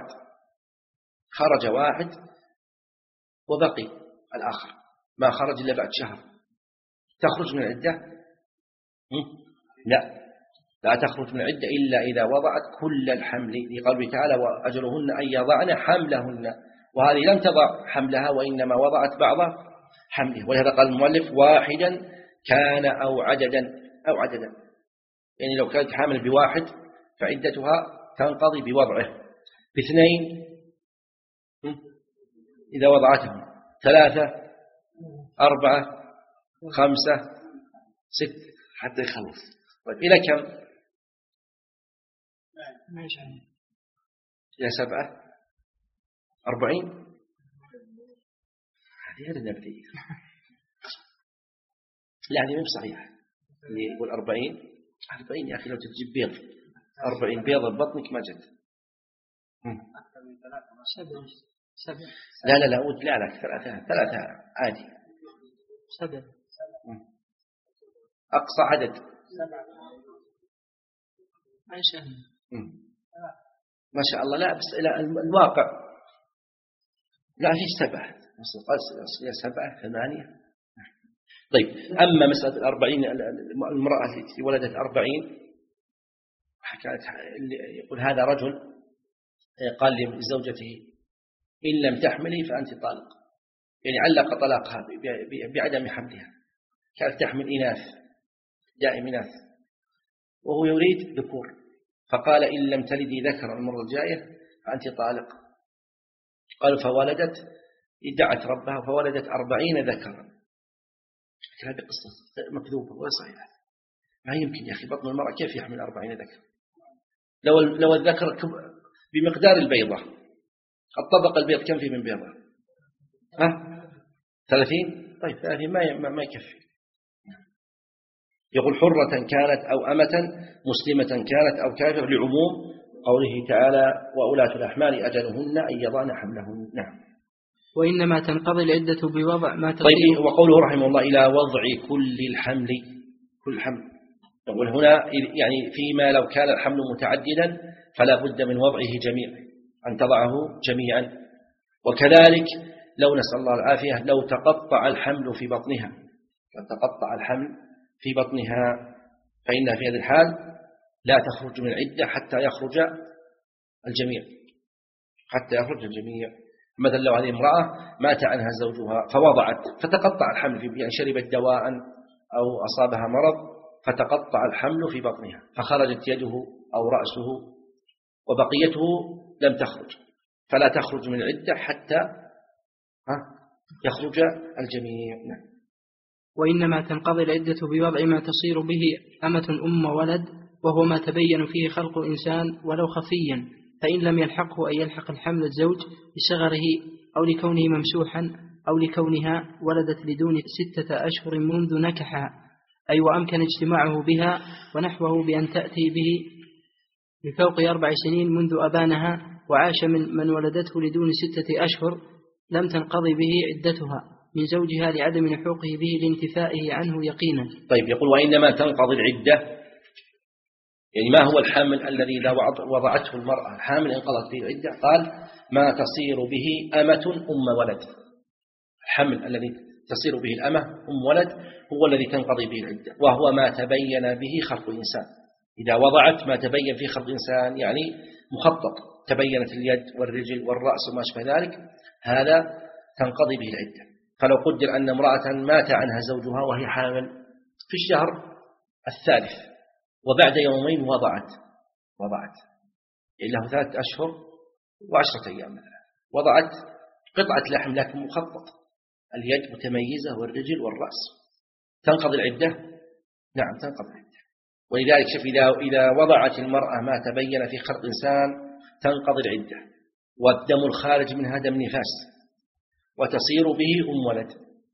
خرج واحد وبقي الآخر ما خرج إلا بعد شهر، تخرج من العدة؟ لا لا تخرج من العدة إلا إذا وضعت كل الحمل، لقوله تعالى وأجلهن أن يضعن حملهن، وهذه لم تضع حملها وإنما وضعت بعض حمله. ولهذا قال المؤلف واحدا كان أو عددا أو عددا، يعني لو كانت حامل بواحد فعدتها تنقضي بوضعه، باثنين إذا وضعتهم، ثلاثة أربعة خمسة ست حتى يخلص. طيب إلى كم؟ إلى سبعة أربعين. هذه هذا النبي لا هذه مو صحيح. اللي يقول أربعين أربعين يا أخي لو تجيب بيض أربعين بيضة ببطنك ما جد. لا لا لا لا لا ثلاثة ثلاثة عادي. سبعة أقصى عدد ما شاء الله ما شاء الله. لا بس إلى الواقع لا في سبعة أصلية سبعة ثمانية. طيب أما مسألة الأربعين المرأة التي ولدت أربعين حكاية يقول هذا رجل قال لزوجته إن لم تحملي فأنت طالق، يعني علق طلاقها بعدم حملها، كانت تحمل إناث دائم إناث وهو يريد ذكور، فقال إن لم تلدي ذكر المرة الجاية فأنت طالق. قال فولدت، ادعت ربها فولدت أربعين ذكرا. هذه قصة مكذوبة ولا صحيحة، ما يمكن يا أخي بطن المرأة كيف يحمل أربعين ذكر؟ لو لو الذكر بمقدار البيضة، الطبق البيض كم فيه من بيضة؟ ها ثلاثين. طيب ثلاثين ما ما يكفي. يقول حرة كانت أو أمة مسلمة كانت أو كافر، لعموم قوله تعالى وأولاة الأحمال أجلهن أن يضعن حملهن. نعم. وإنما تنقضي العدة بوضع ما تصير. طيب وقوله رحمه الله إلى وضع كل الحمل، كل حمل، يقول هنا يعني فيما لو كان الحمل متعددا فلا بد من وضعه جميعا، أن تضعه جميعا. وكذلك لو نسأل الله العافية لو تقطع الحمل في بطنها، لو تقطع الحمل في بطنها فإنها في هذه الحال لا تخرج من العدة حتى يخرج الجميع، حتى يخرج الجميع. مثلا لو هذه امرأة مات عنها زوجها فوضعت فتقطع الحمل في يعني شربت دواء أو أصابها مرض فتقطع الحمل في بطنها فخرجت يده أو رأسه وبقيته لم تخرج، فلا تخرج من العدة حتى يخرج الجميع. وإنما تنقضي العدة بوضع ما تصير به أمة أم ولد، وهو ما تبين فيه خلق الإنسان ولو خفيا، فإن لم يلحقه أن يلحق الحمل الزوج بصغره أو لكونه ممسوحا أو لكونها ولدت لدون ستة أشهر منذ نكحها، أي وأمكن اجتماعه بها ونحوه بأن تأتي به لفوق أربع سنين منذ أبانها وعاش من, من ولدته لدون ستة أشهر، لم تنقضي به عدتها من زوجها لعدم لحوقه به لانتفائه عنه يقينا. طيب، يقول وإنما تنقضي العدة، يعني ما هو الحمل الذي إذا وضعته المرأة الحامل انقضت به العدة؟ قال ما تصير به أمة أم ولد. الحمل الذي تصير به الأمة أم ولد هو الذي تنقضي به العدة، وهو ما تبين به خلق الإنسان. إذا وضعت ما تبين فيه خلق الإنسان، يعني مخطط، تبينت اليد والرجل والرأس وما شابه ذلك، هذا تنقضي به العدة. فلو قدر أن امرأة مات عنها زوجها وهي حامل في الشهر الثالث وبعد يومين وضعت وضعت له ثلاثة أشهر وعشرة أيام مثلا، وضعت قطعة لحم لكن مخطط، اليد متميزة والرجل والرأس، تنقضي العدة؟ نعم تنقضي العدة. ولذلك شوف، إذا إذا وضعت المرأة ما تبين في خلق إنسان تنقضي العدة، والدم الخارج منها دم نفاس وتصير به أم ولد.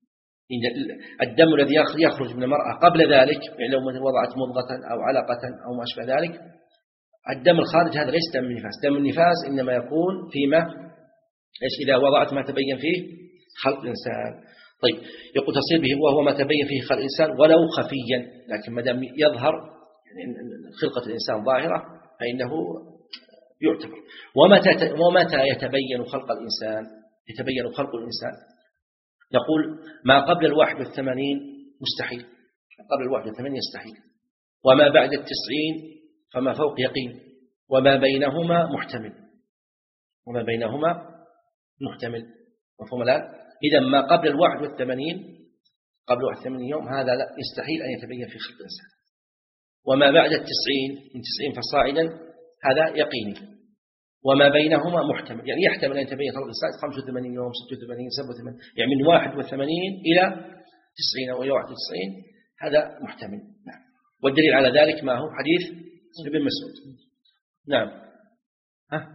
الدم الذي يخرج من المرأة قبل ذلك، يعني لو مثل وضعت مضغة أو علقة أو ما أشبه ذلك، الدم الخارج هذا ليس دم النفاس. دم النفاس إنما يكون فيما إيش إذا وضعت ما تبين فيه خلق الإنسان. طيب، يقول تصير به وهو ما تبين فيه خلق الإنسان ولو خفيا، لكن ما دام يظهر يعني خلقة الإنسان ظاهرة فإنه يعتبر. ومتى ومتى يتبين خلق الإنسان؟ يتبين خلق الإنسان نقول ما قبل الواحد والثمانين مستحيل، قبل الواحد والثمانين يستحيل، وما بعد التسعين فما فوق يقين، وما بينهما محتمل، وما بينهما محتمل. مفهوم الآن؟ إذا ما قبل الواحد والثمانين، قبل واحد والثمانين يوم، هذا لا يستحيل أن يتبين في خلق الإنسان. وما بعد التسعين من تسعين فصاعدا هذا يقيني، وما بينهما محتمل، يعني يحتمل أن يتبين خلق الإنسان خمسة وثمانين يوم، ستة وثمانين، سبعة وثمانين، يعني من واحد وثمانين إلى تسعين أو إلى واحد وتسعين، هذا محتمل. نعم. والدليل على ذلك ما هو؟ حديث ابن مسعود. نعم. ها؟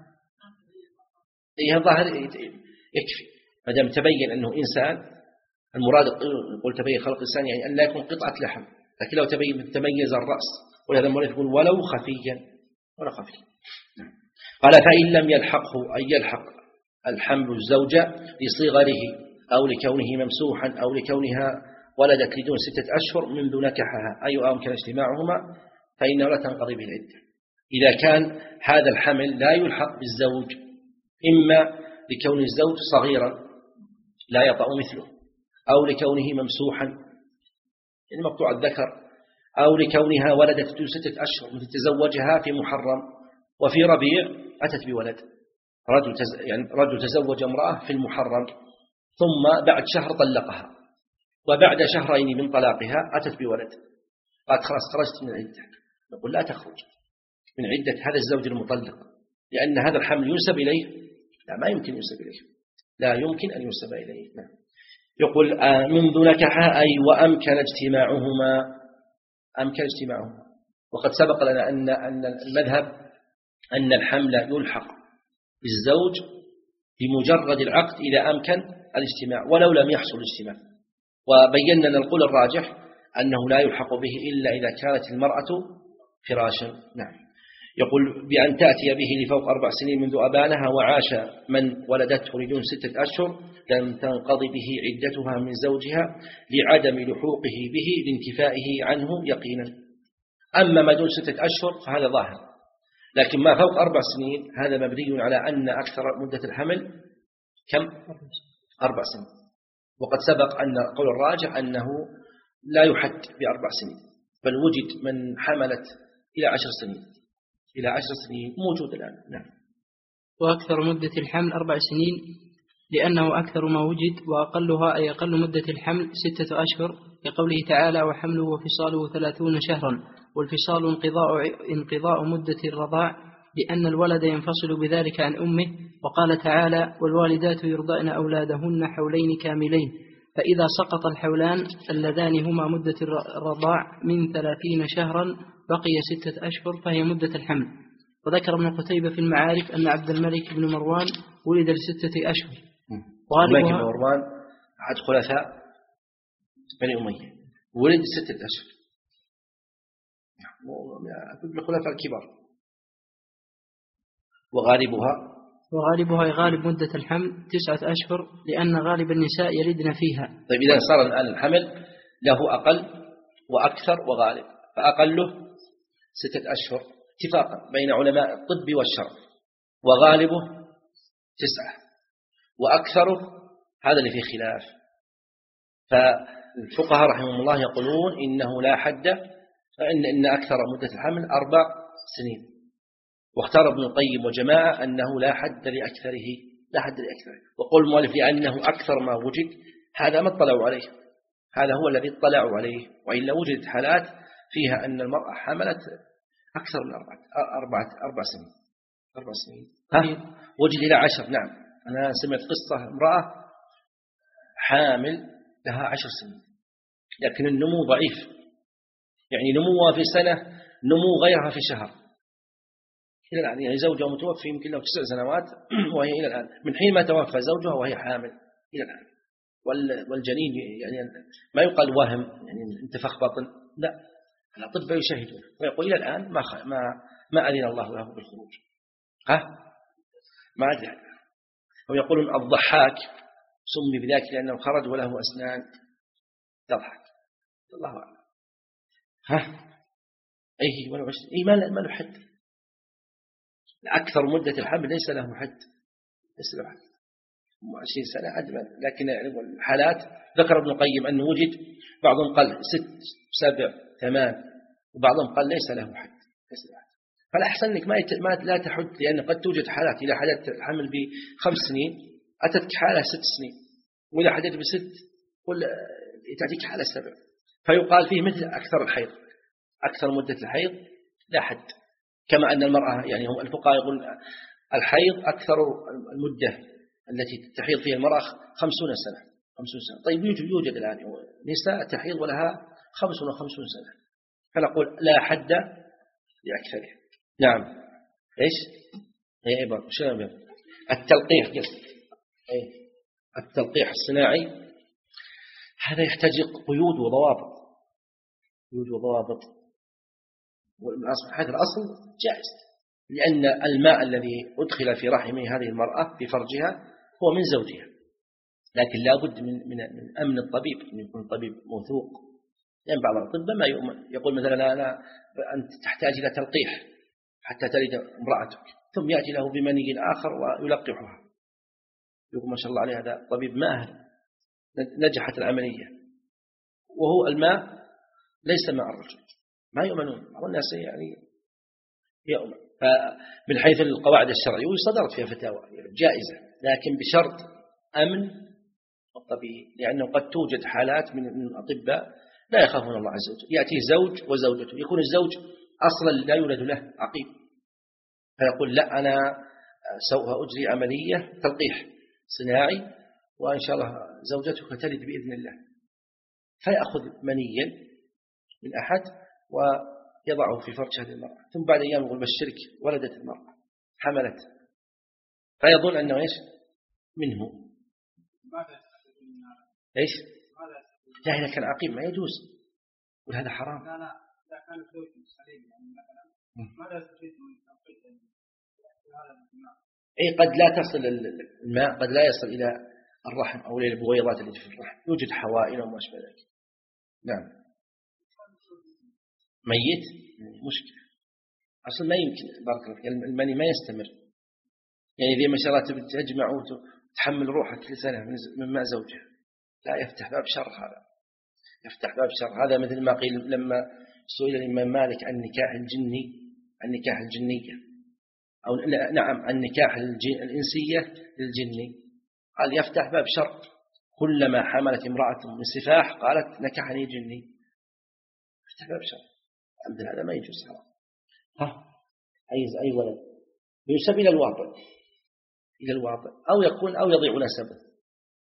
إيه الظاهر يكفي ما دام تبين أنه إنسان. المراد يقول تبين خلق الإنسان يعني أن لا يكون قطعة لحم، لكن لو تبين تميز الرأس، ولهذا المؤلف يقول ولو خفيا، ولا خفيا. نعم. قال فإن لم يلحقه أن يلحق الحمل الزوجة لصغره أو لكونه ممسوحا أو لكونها ولدت لدون ستة أشهر منذ نكحها، أي أمكن اجتماعهما، فإنه لا تنقضي به العدة. إذا كان هذا الحمل لا يلحق بالزوج، إما لكون الزوج صغيرا لا يطأ مثله، أو لكونه ممسوحا يعني مقطوع الذكر، أو لكونها ولدت لدون ستة أشهر مثل تزوجها في محرم وفي ربيع أتت بولد. رجل تز... يعني رجل تزوج امرأة في المحرم ثم بعد شهر طلقها، وبعد شهرين من طلاقها أتت بولد، قالت خلاص خرجت من العدة. نقول لا تخرج من عدة هذا الزوج المطلق، لأن هذا الحمل ينسب إليه؟ لا، ما يمكن ينسب إليه، لا يمكن أن ينسب إليه. نعم. يقول آه منذ نكحها، أي وأمكن اجتماعهما، أمكن اجتماعهما. وقد سبق لنا أن أن المذهب أن الحمل يلحق بالزوج بمجرد العقد إذا أمكن الاجتماع ولو لم يحصل الاجتماع، وبينا أن القول الراجح أنه لا يلحق به إلا إذا كانت المرأة فراشا. نعم. يقول بأن تأتي به لفوق أربع سنين منذ أبانها وعاش من ولدته لدون ستة أشهر لم تنقضي به عدتها من زوجها لعدم لحوقه به لانتفائه عنه يقينا. أما ما دون ستة أشهر فهذا ظاهر، لكن ما فوق أربع سنين هذا مبني على أن أكثر مدة الحمل كم؟ أربع سنين. وقد سبق أن قول الراجح أنه لا يحد بأربع سنين، بل وجد من حملت إلى عشر سنين، إلى عشر سنين موجود الآن. نعم. وأكثر مدة الحمل أربع سنين لأنه أكثر ما وجد، وأقلها أي أقل مدة الحمل ستة أشهر، لقوله تعالى وحمله وفصاله ثلاثون شهرا، والفصال انقضاء, انقضاء مدة الرضاع، لأن الولد ينفصل بذلك عن أمه. وقال تعالى والوالدات يرضعن أولادهن حولين كاملين، فإذا سقط الحولان اللذان هما مدة الرضاع من ثلاثين شهرا بقي ستة أشهر فهي مدة الحمل. وذكر ابن قتيبة في المعارف أن عبد الملك بن مروان ولد لستة أشهر. الملك بن مروان أحد خلفاء بني أمية ولد ستة أشهر، من الخلفاء الكبار. وغالبها وغالبها غالب مدة الحمل تسعة أشهر لأن غالب النساء يلدن فيها. طيب إذا صار الآن الحمل له أقل وأكثر وغالب، فأقله ستة أشهر اتفاقا بين علماء الطب والشرع، وغالبه تسعة، وأكثره هذا اللي فيه خلاف. فالفقهاء رحمهم الله يقولون إنه لا حد، فإن إن أكثر مدة الحمل أربع سنين. واختار ابن القيم وجماعة أنه لا حد لأكثره، لا حد لأكثره. وقول المؤلف لأنه أكثر ما وجد، هذا ما اطلعوا عليه، هذا هو الذي اطلعوا عليه. وإلا وجدت حالات فيها أن المرأة حملت أكثر من أربعة أربعة أربع سنين أربع سنين ها؟ وجد إلى عشر. نعم، أنا سمعت قصة امرأة حامل لها عشر سنين لكن النمو ضعيف، يعني نموها في سنة نمو غيرها في شهر إلى الآن. يعني زوجها متوفي يمكن له تسع سنوات وهي إلى الآن من حين ما توفى زوجها وهي حامل إلى الآن. والجنين يعني ما يقال وهم يعني انتفخ بطن، لا، الأطباء يشاهدون ويقول إلى الآن ما خ... ما ما أذن الله له بالخروج. ها ما أدري. ويقولون الضحاك سمي بذلك لأنه خرج وله أسنان تضحك، الله أعلم. ها أيه ولا عشر إيه ما له حد. أكثر مدة الحمل ليس له حد، ليس له حد عشرين سنة أجمل. لكن الحالات ذكر ابن القيم أنه وجد بعضهم قال ست سبع ثمان، وبعضهم قال ليس له حد، ليس له حد. فالأحسن أنك ما, يت... ما لا تحد، لأن قد توجد حالات إذا حدث الحمل بخمس سنين أتتك حالة ست سنين، وإذا حدث بست قل تأتيك حالة سبع. فيقال فيه مثل أكثر الحيض، أكثر مدة الحيض لا حد. كما أن المرأة يعني هم الفقهاء يقول الحيض أكثر المدة التي تحيض فيها المرأة خمسون سنة خمسون سنة. طيب يوجد, يوجد الآن نساء تحيض ولها خمسون وخمسون سنة، فنقول لا حد لأكثره. نعم إيش إيه إبر شو التلقيح قلت إيه التلقيح الصناعي هذا يحتاج قيود وضوابط، قيود وضوابط. هذا الأصل جائز، لأن الماء الذي أدخل في رحم هذه المرأة في فرجها هو من زوجها، لكن لا بد من, من, من أمن الطبيب، أن يكون الطبيب موثوق. لأن بعض الأطباء ما يؤمن، يقول مثلا أنا أنت تحتاج إلى تلقيح حتى تلد امرأتك، ثم يأتي له بمني آخر ويلقحها، يقول ما شاء الله عليه هذا طبيب ماهر نجحت العملية، وهو الماء ليس مع الرجل، ما يؤمنون. بعض الناس يعني يؤمن. فمن حيث القواعد الشرعية صدرت فيها فتاوى جائزة، لكن بشرط أمن الطبيب، لأنه قد توجد حالات من الأطباء لا يخافون الله عز وجل، يأتيه زوج وزوجته، يكون الزوج أصلا لا يولد له عقيم، فيقول لا أنا سوف أجري عملية تلقيح صناعي وإن شاء الله زوجتك تلد بإذن الله، فيأخذ منيا من أحد ويضعه في فرج هذه المرأة، ثم بعد أيام يقول بشرك ولدت المرأة حملت، فيظن أنه إيش منه إيش لا إذا كان عقيم ما يجوز، وهذا حرام. لا لا إذا كان زوج سليم يعني مثلا ماذا تريد من تنقية أي قد لا تصل الماء، قد لا يصل إلى الرحم أو إلى البويضات التي في الرحم، يوجد حوائل وما أشبه ذلك. نعم ميت مشكلة أصلا ما يمكن بارك الله فيك المني ما يستمر، يعني ذي ما شاء الله تبي تجمع وتحمل روحك كل سنة من ماء زوجها، لا يفتح باب شر، هذا يفتح باب شر. هذا مثل ما قيل لما سئل الإمام مالك عن نكاح الجني عن نكاح الجنية أو نعم عن نكاح الإنسية للجني، قال يفتح باب شر، كلما حملت امرأة من سفاح قالت نكحني جني، يفتح باب شر. مثل هذا ما يجوز حرام. ها عايز أي ولد ينسب إلى الواطئ إلى الواطئ أو يكون أو يضيع نسبه،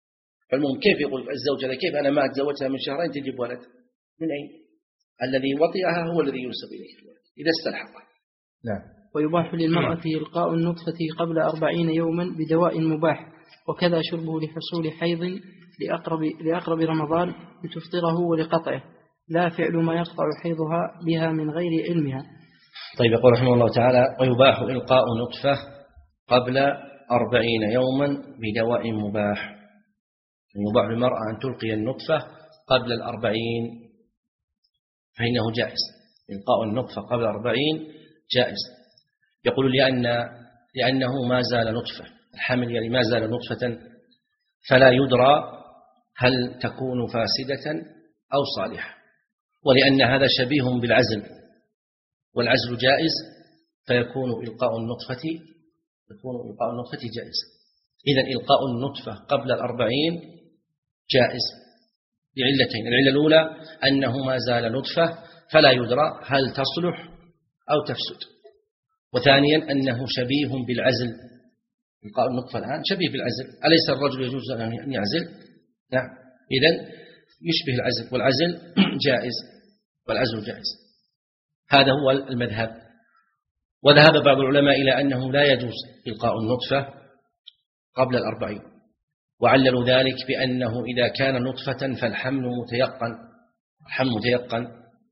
فالمهم كيف يقول الزوجة كيف أنا ما تزوجتها من شهرين تجيب ولد؟ من أين؟ الذي وطئها هو الذي ينسب إليه الولد إذا استلحقه. نعم. ويباح للمرأة إلقاء النطفة قبل أربعين يوما بدواء مباح، وكذا شربه لحصول حيض لأقرب, لأقرب رمضان لتفطره ولقطعه، لا فعل ما يقطع حيضها بها من غير علمها. طيب يقول رحمه الله تعالى: ويباح إلقاء نطفة قبل أربعين يوما بدواء مباح. يباح للمرأة أن تلقي النطفة قبل الأربعين، فإنه جائز. إلقاء النطفة قبل الأربعين جائز. يقول لأن لأنه ما زال نطفة، الحمل يعني ما زال نطفة، فلا يدرى هل تكون فاسدة أو صالحة، ولأن هذا شبيه بالعزل، والعزل جائز، فيكون إلقاء النطفة يكون إلقاء النطفة جائز. إذن إلقاء النطفة قبل الأربعين جائز لعلتين: العلة الأولى أنه ما زال نطفة فلا يدرى هل تصلح أو تفسد، وثانيا أنه شبيه بالعزل. إلقاء النطفة الآن شبيه بالعزل، أليس الرجل يجوز أن يعزل؟ نعم. إذن يشبه العزل، والعزل جائز، والعزل جائز. هذا هو المذهب. وذهب بعض العلماء إلى أنه لا يجوز إلقاء النطفة قبل الأربعين، وعللوا ذلك بأنه إذا كان نطفة فالحمل متيقن، الحمل متيقن،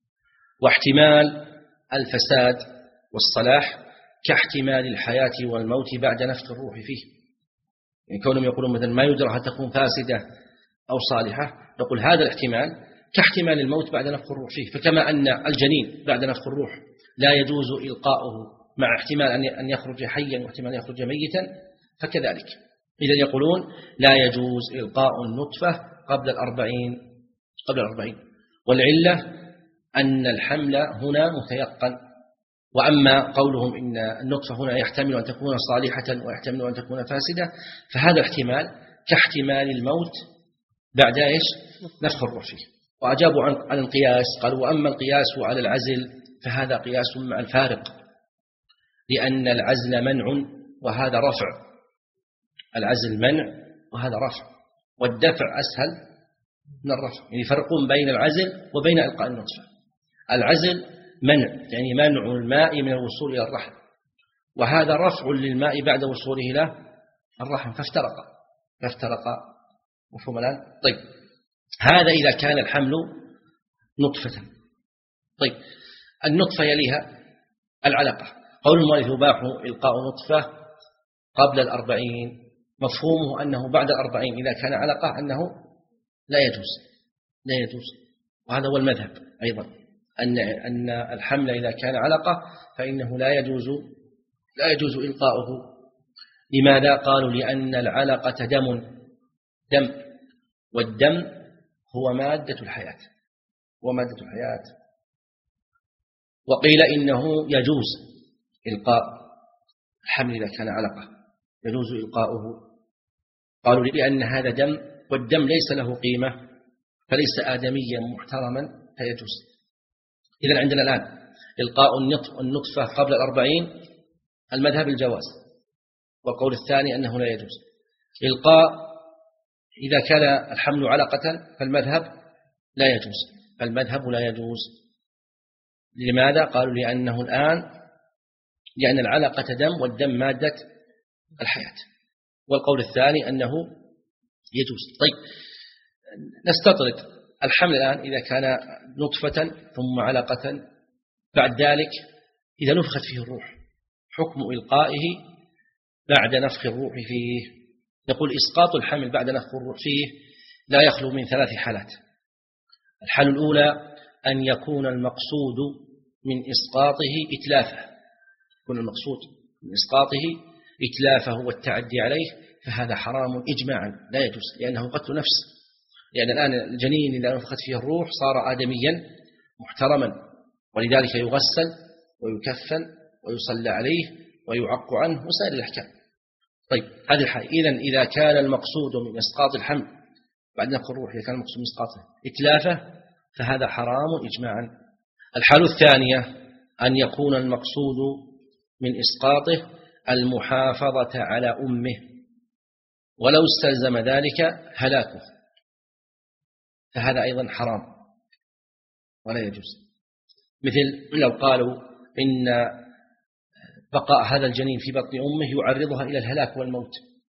واحتمال الفساد والصلاح كاحتمال الحياة والموت بعد نفخ الروح فيه. يعني كونهم يقولون مثلا ما يدرى هل تكون فاسدة أو صالحة، نقول هذا الاحتمال كاحتمال الموت بعد نفخ الروح فيه. فكما أن الجنين بعد نفخ الروح لا يجوز إلقاؤه مع احتمال أن يخرج حيا واحتمال أن يخرج ميتا، فكذلك. إذا يقولون لا يجوز إلقاء النطفة قبل الأربعين قبل الأربعين والعلة أن الحمل هنا متيقن. وأما قولهم إن النطفة هنا يحتمل أن تكون صالحة ويحتمل أن تكون فاسدة، فهذا احتمال كاحتمال الموت بعد إيش؟ نفخ الروح فيه. وأجابوا عن القياس، قالوا: وأما القياس على العزل فهذا قياس مع الفارق، لأن العزل منع وهذا رفع. العزل منع وهذا رفع، والدفع أسهل من الرفع. يعني يفرقون بين العزل وبين إلقاء النطفة. العزل منع، يعني منع الماء من الوصول إلى الرحم، وهذا رفع للماء بعد وصوله إلى الرحم، فافترق فافترق مفهوم الآن؟ طيب، هذا إذا كان الحمل نطفة. طيب، النطفة يليها العلقة. قول المؤلف: يباح إلقاء نطفة قبل الأربعين، مفهومه أنه بعد الأربعين إذا كان علقة أنه لا يجوز لا يجوز وهذا هو المذهب أيضا، أن أن الحمل إذا كان علقة فإنه لا يجوز لا يجوز إلقاؤه. لماذا؟ قالوا: لأن العلقة دم دم والدم هو مادة الحياة هو مادة الحياة. وقيل إنه يجوز إلقاء الحمل إذا كان علقة، يجوز إلقاؤه. قالوا: لأن هذا دم، والدم ليس له قيمة، فليس آدميا محترما فيجوز. إذن عندنا الآن إلقاء النطفة قبل الأربعين، المذهب الجواز، والقول الثاني أنه لا يجوز. إلقاء إذا كان الحمل علقة فالمذهب لا يجوز فالمذهب لا يجوز. لماذا؟ قالوا: لأنه الآن لأن العلقة دم والدم مادة الحياة. والقول الثاني أنه يجوز. طيب، نستطرد الحمل الآن إذا كان نطفة ثم علقة، بعد ذلك إذا نفخت فيه الروح، حكم إلقائه بعد نفخ الروح فيه. نقول: إسقاط الحمل بعد نفخ الروح فيه لا يخلو من ثلاث حالات. الحالة الأولى أن يكون المقصود من إسقاطه إتلافه، يكون المقصود من إسقاطه إتلافه والتعدي عليه، فهذا حرام إجماعا لا يجوز، لأنه قتل نفس. لأن الآن الجنين إذا نفخت فيه الروح صار آدميا محترما، ولذلك يغسل ويكفن ويصلى عليه ويعق عنه وسائر الأحكام. طيب، هذه الحالة. إذن إذا كان المقصود من إسقاط الحمل بعد نفخ الروح، إذا كان المقصود من إسقاطه إتلافه، فهذا حرام إجماعا. الحالة الثانية أن يكون المقصود من إسقاطه المحافظة على أمه، ولو استلزم ذلك هلاكه فهذا أيضا حرام ولا يجوز. مثل لو قالوا إن بقاء هذا الجنين في بطن أمه يعرضها إلى الهلاك والموت،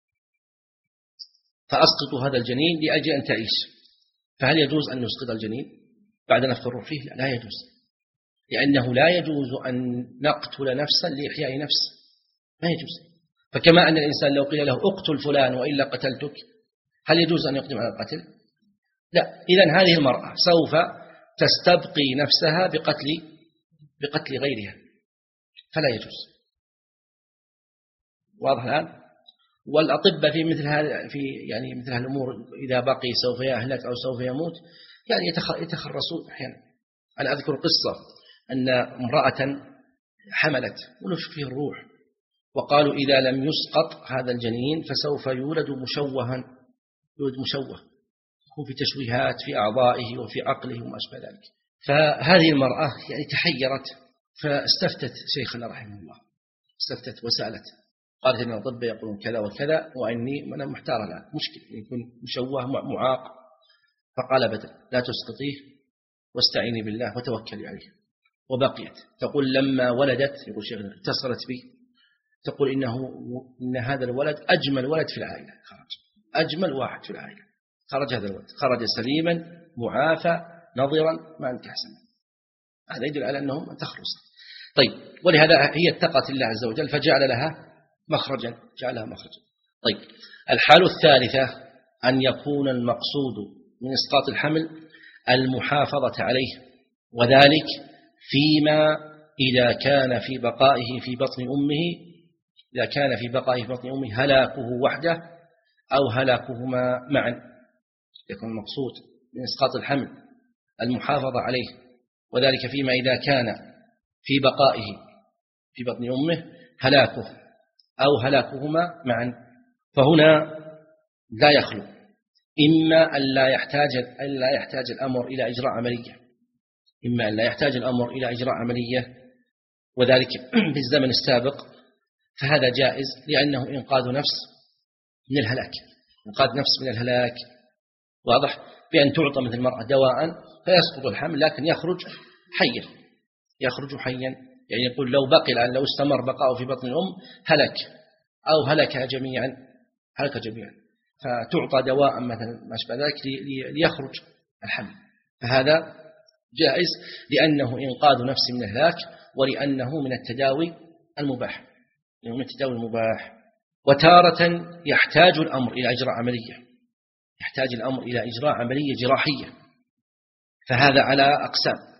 فأسقطوا هذا الجنين لأجل أن تعيش، فهل يجوز أن نسقط الجنين بعد نفخ الروح فيه؟ لا يجوز، لأنه لا يجوز أن نقتل نفسا لإحياء نفس، ما يجوز. فكما أن الإنسان لو قيل له اقتل فلان وإلا قتلتك، هل يجوز أن يقدم على القتل؟ لا. إذن هذه المرأة سوف تستبقي نفسها بقتل بقتل غيرها، فلا يجوز. واضح الآن؟ والأطباء في مثل هذا في يعني مثل هالأمور إذا بقي سوف يهلك أو سوف يموت يعني يتخرصون أحيانا. أنا أذكر قصة أن امرأة حملت ونفخ فيه الروح، وقالوا إذا لم يسقط هذا الجنين فسوف يولد مشوها، يولد مشوه، يكون في تشويهات في أعضائه وفي عقله وما أشبه ذلك. فهذه المرأة يعني تحيرت، فاستفتت شيخنا رحمه الله، استفتت وسألت، قالت إن الأطباء يقولون كذا وكذا وإني أنا محتار الآن، مشكلة يكون مشوه معاق. فقال بدل لا تسقطيه واستعيني بالله وتوكلي عليه. وبقيت تقول لما ولدت، يقول شيخنا اتصلت بي تقول إنه إن هذا الولد أجمل ولد في العائلة، خرج أجمل واحد في العائلة، خرج هذا الولد، خرج سليما معافى نظرا ما أنت حسنا. هذا يدل على أنهم تخلص. طيب، ولهذا هي اتقت الله عز وجل فجعل لها مخرجا، جعلها مخرجا. طيب، الحالة الثالثة أن يكون المقصود من إسقاط الحمل المحافظة عليه، وذلك فيما إذا كان في بقائه في بطن أمه إذا كان في بقائه في بطن أمه هلاكه وحده أو هلاكهما معا. يكون المقصود من إسقاط الحمل المحافظة عليه، وذلك فيما إذا كان في بقائه في بطن أمه هلاكه أو هلاكهما معا. فهنا لا يخلو إما أن لا يحتاج أن لا يحتاج الأمر إلى إجراء عملية، إما أن لا يحتاج الأمر إلى إجراء عملية، وذلك في الزمن السابق، فهذا جائز لأنه إنقاذ نفس من الهلاك، إنقاذ نفس من الهلاك. واضح؟ بأن تعطى مثل المرأة دواء فيسقط الحمل لكن يخرج حيا، يخرج حيا. يعني يقول لو بقي الآن لو استمر بقاؤه في بطن الأم هلك أو هلك جميعا، هلك جميعا، فتعطى دواء مثلا ما شابه ذلك ليخرج الحمل، فهذا جائز لأنه إنقاذ نفس من الهلاك، ولأنه من التداوي المباح، من التداوي المباح. وتارة يحتاج الأمر إلى إجراء عملية، يحتاج الأمر إلى إجراء عملية جراحية، فهذا على أقسام.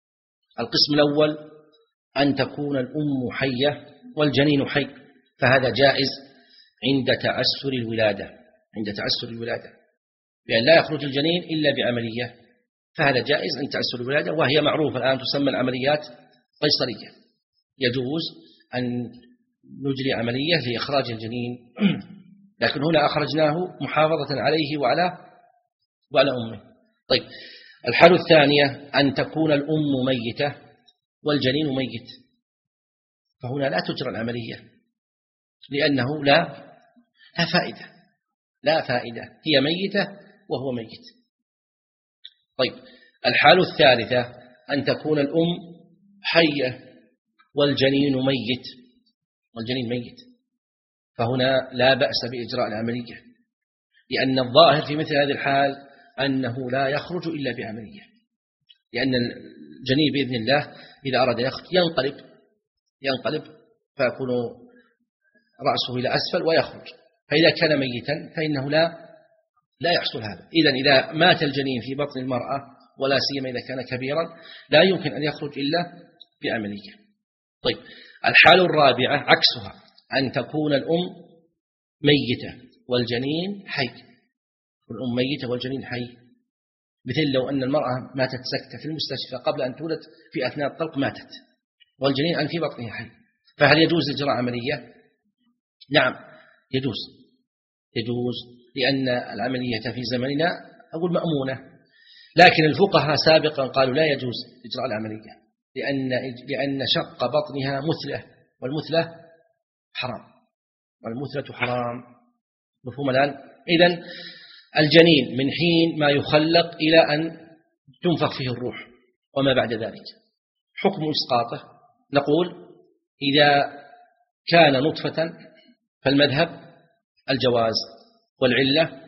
القسم الأول أن تكون الأم حية والجنين حي، فهذا جائز عند تعسر الولادة، عند تعسر الولادة بأن لا يخرج الجنين إلا بعملية، فهذا جائز عند تعسر الولادة، وهي معروفة الآن تسمى العمليات قيصرية. يجوز أن نجري عملية لإخراج الجنين، لكن هنا أخرجناه محافظة عليه وعلى وعلى أمه. طيب، الحالة الثانية أن تكون الأم ميتة والجنين ميت، فهنا لا تجرى العملية لأنه لا لا فائدة، لا فائدة، هي ميتة وهو ميت. طيب، الحالة الثالثة أن تكون الأم حية والجنين ميت، والجنين ميت، فهنا لا بأس بإجراء العملية، لأن الظاهر في مثل هذه الحال أنه لا يخرج إلا بعملية، لأن الجنين بإذن الله إذا أراد يخرج ينقلب ينقلب فيكون رأسه إلى أسفل ويخرج، فإذا كان ميتا فإنه لا لا يحصل هذا. إذن إذا مات الجنين في بطن المرأة ولا سيما إذا كان كبيرا لا يمكن أن يخرج إلا بعملية. طيب، الحالة الرابعة عكسها، أن تكون الأم ميتة والجنين حي، الأم ميتة والجنين حي، مثل لو أن المرأة ماتت سكتة في المستشفى قبل أن تولد، في أثناء الطلق ماتت والجنين أن في بطنها حي، فهل يجوز إجراء عملية؟ نعم يجوز، يجوز لأن العملية في زمننا أقول مأمونة، لكن الفقهاء سابقا قالوا لا يجوز إجراء العملية لأن لأن شق بطنها مثلة، والمثلة حرام، والمثلة حرام. مفهوم الآن؟ إذن الجنين من حين ما يخلق إلى أن تنفخ فيه الروح وما بعد ذلك حكم إسقاطه، نقول إذا كان نطفة فالمذهب الجواز، والعلة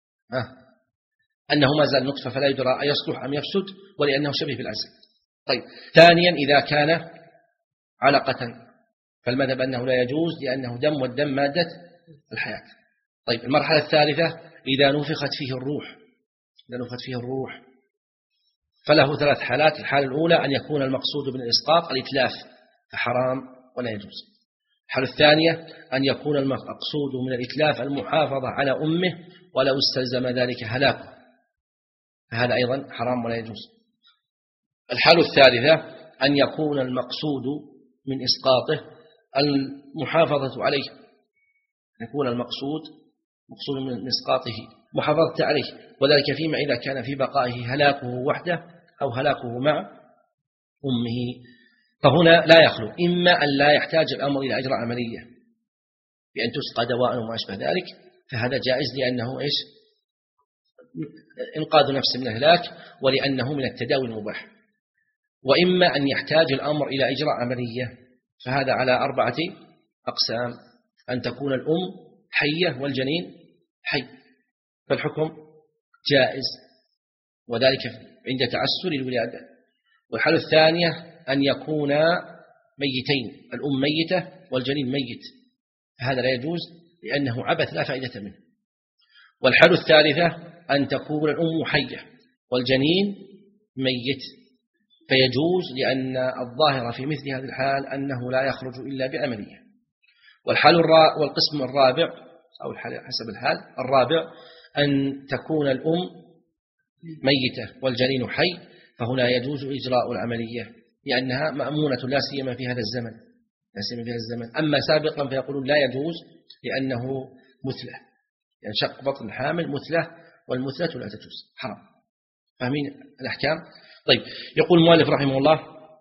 أنه ما زال نطفة فلا يدرى أيصلح أم يفسد، ولأنه شبيه بالعسل. طيب، ثانيا إذا كان علقة فالمذهب أنه لا يجوز لأنه دم، والدم مادة الحياة. طيب، المرحلة الثالثة إذا نفخت فيه الروح إذا نفخت فيه الروح فله ثلاث حالات. الحالة الأولى أن يكون المقصود من الإسقاط الإتلاف فحرام ولا يجوز. الحالة الثانية أن يكون المقصود من الإتلاف المحافظة على أمه ولو استلزم ذلك هلاكه، فهذا أيضا حرام ولا يجوز. الحالة الثالثة أن يكون المقصود من إسقاطه المحافظة عليه، يكون المقصود مقصود من إسقاطه محافظة عليه، وذلك فيما إذا كان في بقائه هلاكه وحده أو هلاكه مع أمه. فهنا لا يخلو إما أن لا يحتاج الأمر إلى إجراء عملية بأن تسقى دواء وما أشبه ذلك، فهذا جائز لأنه إيش؟ إنقاذ نفس من الهلاك ولأنه من التداوي المباح. وإما أن يحتاج الأمر إلى إجراء عملية، فهذا على أربعة أقسام: أن تكون الأم حية والجنين حي فالحكم جائز، وذلك عند تعسر الولادة. والحالة الثانية أن يكون ميتين، الأم ميتة والجنين ميت، فهذا لا يجوز لأنه عبث لا فائدة منه. والحالة الثالثة أن تكون الأم حية والجنين ميت، فيجوز لأن الظاهر في مثل هذه الحال أنه لا يخرج إلا بعملية. والحال الرابع والقسم الرابع أو الحال حسب الحال الرابع أن تكون الأم ميتة والجنين حي، فهنا يجوز إجراء العملية لأنها مأمونة لا سيما في هذا الزمن لا سيما في هذا الزمن. أما سابقا فيقولون لا يجوز لأنه مثلة، يعني شق بطن الحامل مثلة، والمثلة لا تجوز، حرام. فاهمين الأحكام؟ طيب، يقول المؤلف رحمه الله: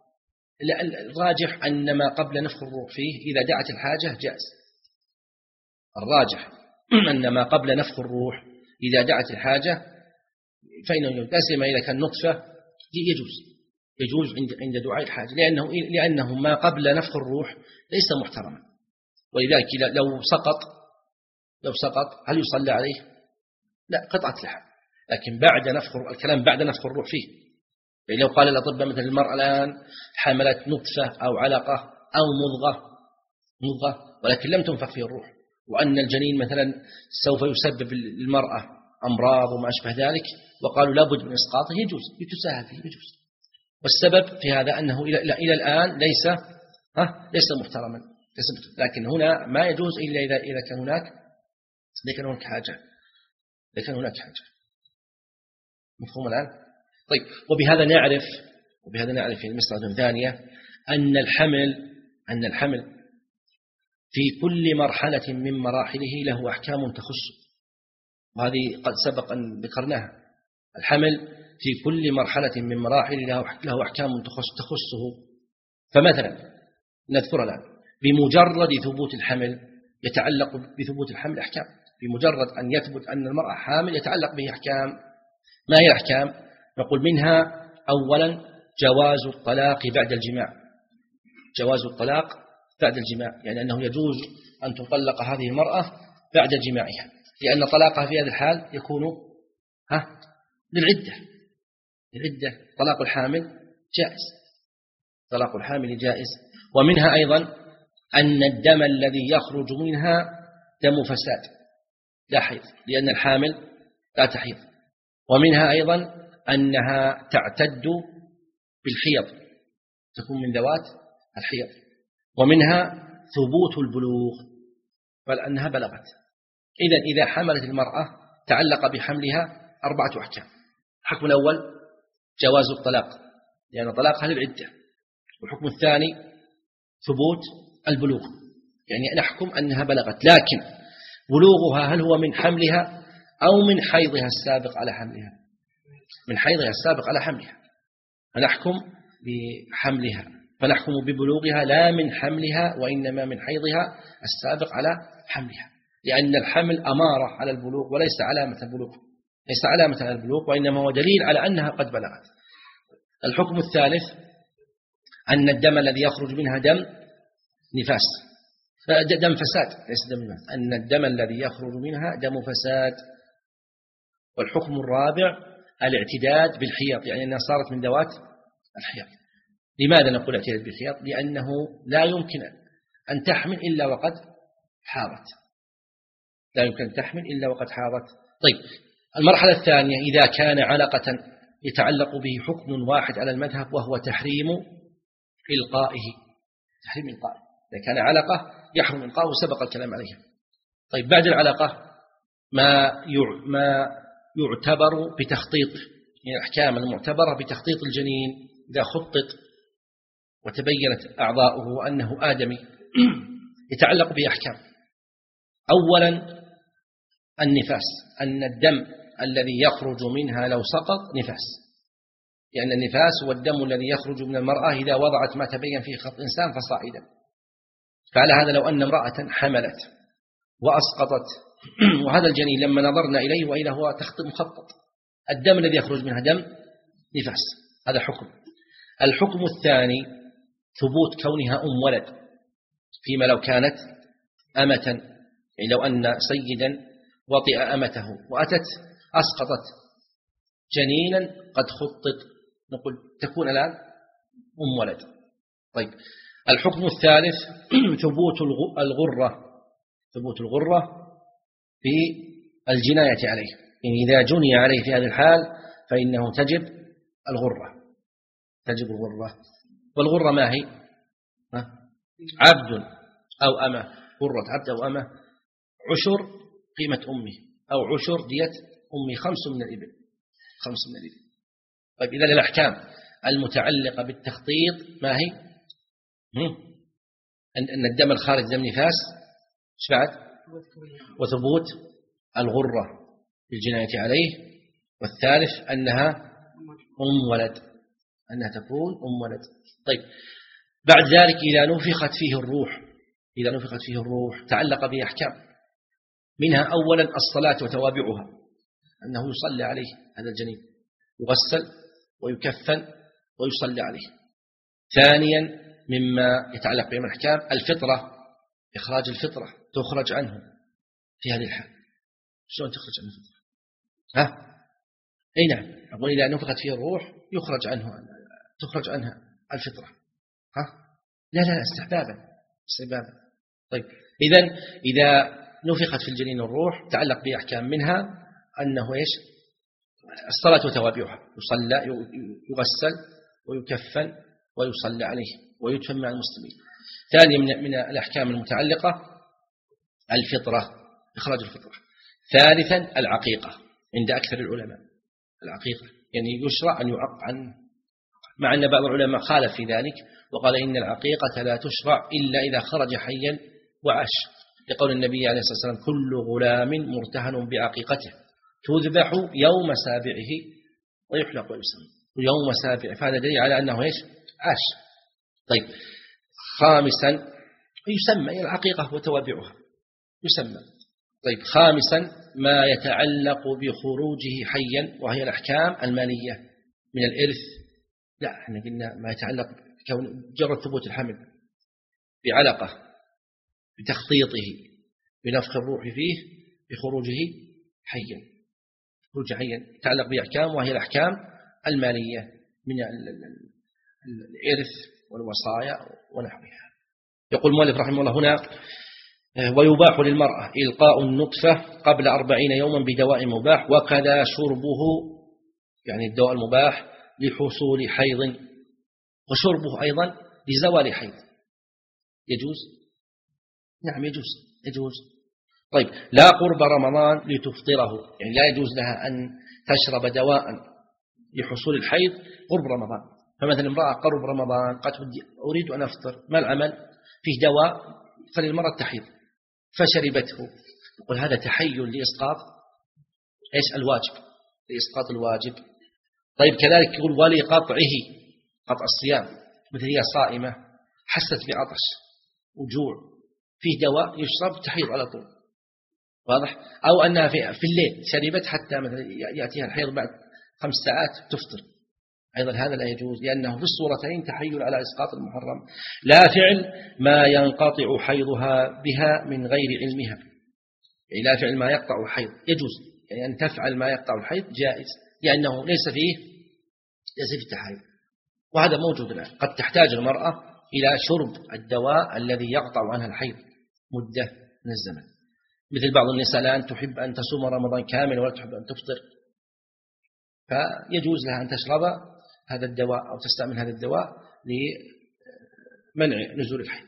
الراجح أن ما قبل نفخ الروح فيه إذا دعت الحاجة جائز. الراجح أن ما قبل نفخ الروح إذا دعت الحاجة فإنه يجوز، لا سيما إذا كان نطفة يجوز يجوز عند عند دعاء الحاجة، لأنه لأنه ما قبل نفخ الروح ليس محترما. ولذلك لو سقط لو سقط هل يصلى عليه؟ لا، قطعة لحم. لكن بعد نفخ الكلام بعد نفخ الروح فيه، يعني لو قال الأطباء مثل المرأة الآن حملت نطفة أو علقة أو مضغة مضغة ولكن لم تنفخ فيه الروح، وأن الجنين مثلا سوف يسبب للمرأة أمراض وما أشبه ذلك، وقالوا لابد من إسقاطه، يجوز يتساهل فيه يجوز. والسبب في هذا أنه إلى, إلى الآن ليس ها ليس محترما، لكن هنا ما يجوز إلا إذا إذا كان هناك إذا كان هناك حاجة إذا كان هناك حاجة. مفهوم الآن؟ طيب، وبهذا نعرف وبهذا نعرف في المسألة الثانية أن الحمل أن الحمل في كل مرحلة من مراحله له أحكام تخصه، وهذه قد سبق أن ذكرناها. الحمل في كل مرحلة من مراحله له أحكام تخصه. فمثلا نذكر الآن: بمجرد ثبوت الحمل يتعلق بثبوت الحمل أحكام، بمجرد أن يثبت أن المرأة حامل يتعلق به أحكام. ما هي الأحكام؟ نقول منها أولا جواز الطلاق بعد الجماع، جواز الطلاق بعد الجماع، يعني أنه يجوز أن تطلق هذه المرأة بعد جماعها، لأن طلاقها في هذا الحال يكون ها للعدة للعدة طلاق الحامل جائز طلاق الحامل جائز. ومنها أيضا أن الدم الذي يخرج منها دم فساد لا حيض، لأن الحامل لا تحيض. ومنها أيضا أنها تعتد بالحيض، تكون من ذوات الحيض. ومنها ثبوت البلوغ، بل أنها بلغت. إذن إذا حملت المرأة تعلق بحملها أربعة أحكام. الحكم الأول جواز الطلاق، لأن يعني طلاقها للعدة. والحكم الثاني ثبوت البلوغ، يعني نحكم أنها بلغت، لكن بلوغها هل هو من حملها أو من حيضها السابق على حملها؟ من حيضها السابق على حملها، فنحكم بحملها، فنحكم ببلوغها لا من حملها وإنما من حيضها السابق على حملها. لأن الحمل أمارة على البلوغ وليس علامة البلوغ، ليس علامة على البلوغ، وإنما هو دليل على أنها قد بلغت. الحكم الثالث أن الدم الذي يخرج منها دم نفاس، دم فساد، ليس دم نفاس، أن الدم الذي يخرج منها دم فساد. والحكم الرابع الاعتداد بالحيض، يعني أنها صارت من ذوات الحيض. لماذا نقول اعتداد بالحيض؟ لأنه لا يمكن أن تحمل إلا وقد حاضت، لا يمكن أن تحمل إلا وقد حاضت. طيب، المرحلة الثانية إذا كان علقة يتعلق به حكم واحد على المذهب وهو تحريم إلقائه، تحريم إلقائه، إذا كان علقة يحرم إلقائه سبق الكلام عليها. طيب، بعد العلقة ما ما يعتبر بتخطيط، يعني الأحكام المعتبرة بتخطيط الجنين إذا خطط وتبينت أعضاؤه وأنه آدمي يتعلق بأحكام. أولا النفاس، أن الدم الذي يخرج منها لو سقط نفاس، لأن يعني النفاس هو الدم الذي يخرج من المرأة إذا وضعت ما تبين فيه خط إنسان فصاعدا. فعلى هذا لو أن امرأة حملت وأسقطت وهذا الجنين لما نظرنا إليه وإلى هو تخطيط مخطط، الدم الذي يخرج منها دم نفاس، هذا حكم. الحكم الثاني ثبوت كونها أم ولد، فيما لو كانت أمة، يعني لو أن سيدا وطئ أمته وأتت أسقطت جنينا قد خطط، نقول تكون الآن أم ولد. طيب، الحكم الثالث ثبوت الغرة، ثبوت الغرة في الجناية عليه، يعني إذا جني عليه في هذه الحال فإنه تجب الغرة، تجب الغرة. والغرة ما هي؟ عبد أو أمة، غرة عبد أو أمة، عشر قيمة أمه أو عشر دية أمه، خمس من الإبل، خمس من الإبل. طيب، إذا الأحكام المتعلقة بالتخطيط ما هي؟ أن الدم الخارج دم نفاس، إيش بعد؟ وثبوت الغرة بالجناية عليه. والثالث أنها أم ولد، أنها تكون أم ولد. طيب، بعد ذلك إذا نفخت فيه الروح، إذا نفخت فيه الروح تعلق به أحكام، منها أولا الصلاة وتوابعها، أنه يصلى عليه هذا الجنين، يغسل ويكفن ويصلى عليه. ثانيا مما يتعلق بهم الأحكام الفطرة، إخراج الفطرة، تخرج عنه في هذه الحال. شلون تخرج عنه الفطرة؟ ها؟ أي نعم، أقول إذا نفخت فيه الروح يخرج عنه، تخرج عنها الفطرة. ها؟ لا لا استحبابا، استحبابا. طيب، إذن إذا نفخت في الجنين الروح تعلق بأحكام، منها أنه إيش؟ الصلاة وتوابعها، يصلى يغسل ويكفن ويصلى عليه ويدفن مع المسلمين. ثانيا من من الأحكام المتعلقة الفطرة، إخراج الفطرة. ثالثا العقيقة عند أكثر العلماء، العقيقة يعني يشرع أن يعق عنه، مع أن بعض العلماء خالف في ذلك وقال إن العقيقة لا تشرع إلا إذا خرج حيا وعاش، لقول النبي عليه الصلاة والسلام كل غلام مرتهن بعقيقته تذبح يوم سابعه ويحلق ويسمى، يوم سابعه، فهذا دليل على أنه إيش؟ عاش. طيب، خامسا يسمى العقيقة وتوابعها يسمى. طيب، خامسا ما يتعلق بخروجه حيا، وهي الأحكام المالية من الإرث. لا، احنا قلنا ما يتعلق بكون جرد ثبوت الحمل بعلقة، بتخطيطه، بنفخ الروح فيه، بخروجه حيا، خروج حيا يتعلق بأحكام، وهي الأحكام المالية من الإرث والوصايا ونحوها. يقول المؤلف رحمه الله هنا: ويباح للمرأة إلقاء النطفة قبل أربعين يوما بدواء مباح، وكذا شربه، يعني الدواء المباح لحصول حيض، وشربه أيضا لزوال حيض. يجوز؟ نعم يجوز، يجوز. طيب، لا قرب رمضان لتفطره، يعني لا يجوز لها أن تشرب دواء لحصول الحيض قرب رمضان. فمثلا امرأة قرب رمضان قد أريد أن أفطر، ما العمل؟ فيه دواء فللمرأة تحيض فشربته، يقول هذا تحيل لإسقاط إيش؟ الواجب، لإسقاط الواجب. طيب، كذلك يقول ولقطعه، قطع الصيام، مثل هي صائمة حست بعطش وجوع، فيه دواء يشرب تحيض على طول، واضح؟ أو أنها في, في الليل شربت حتى مثلا يأتيها الحيض بعد خمس ساعات تفطر، أيضا هذا لا يجوز، لأنه في الصورتين تحيل على إسقاط المحرم، لا فعل ما ينقطع حيضها بها من غير علمها، يعني لا فعل ما يقطع الحيض يجوز، يعني أن تفعل ما يقطع الحيض جائز، لأنه ليس فيه ليس فيه تحايل، وهذا موجود الآن. قد تحتاج المرأة إلى شرب الدواء الذي يقطع عنها الحيض مدة من الزمن، مثل بعض النساء الآن تحب أن تصوم رمضان كامل ولا تحب أن تفطر، فيجوز لها أن تشرب هذا الدواء أو تستعمل هذا الدواء لمنع نزول الحيض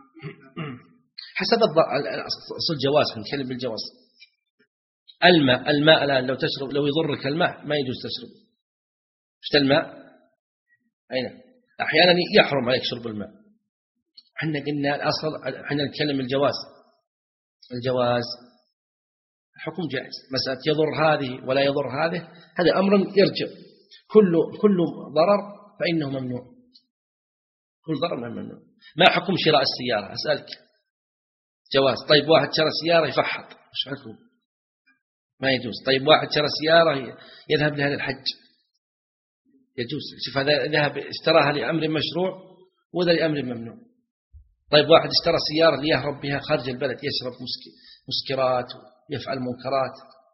حسب أصل الجواز. نتكلم بالجواز. الماء الماء الآن لو تشرب لو يضرك الماء ما يجوز تشرب. شفت الماء أين أحيانا يحرم عليك شرب الماء. احنا قلنا الأصل احنا نتكلم بالجواز. الجواز الحكم جائز. مسألة يضر هذه ولا يضر هذه هذا أمر يرجع. كل كل ضرر فإنه ممنوع. كل ضرر ممنوع. ما حكم شراء السيارة؟ أسألك. جواز. طيب واحد شرى سيارة يفحط إيش حكم؟ ما يجوز. طيب واحد شرى سيارة يذهب لهذا الحج يجوز. شوف هذا ذهب اشتراها لأمر مشروع وذا لأمر ممنوع. طيب واحد اشترى سيارة ليهرب بها خارج البلد يشرب مسكرات ويفعل منكرات.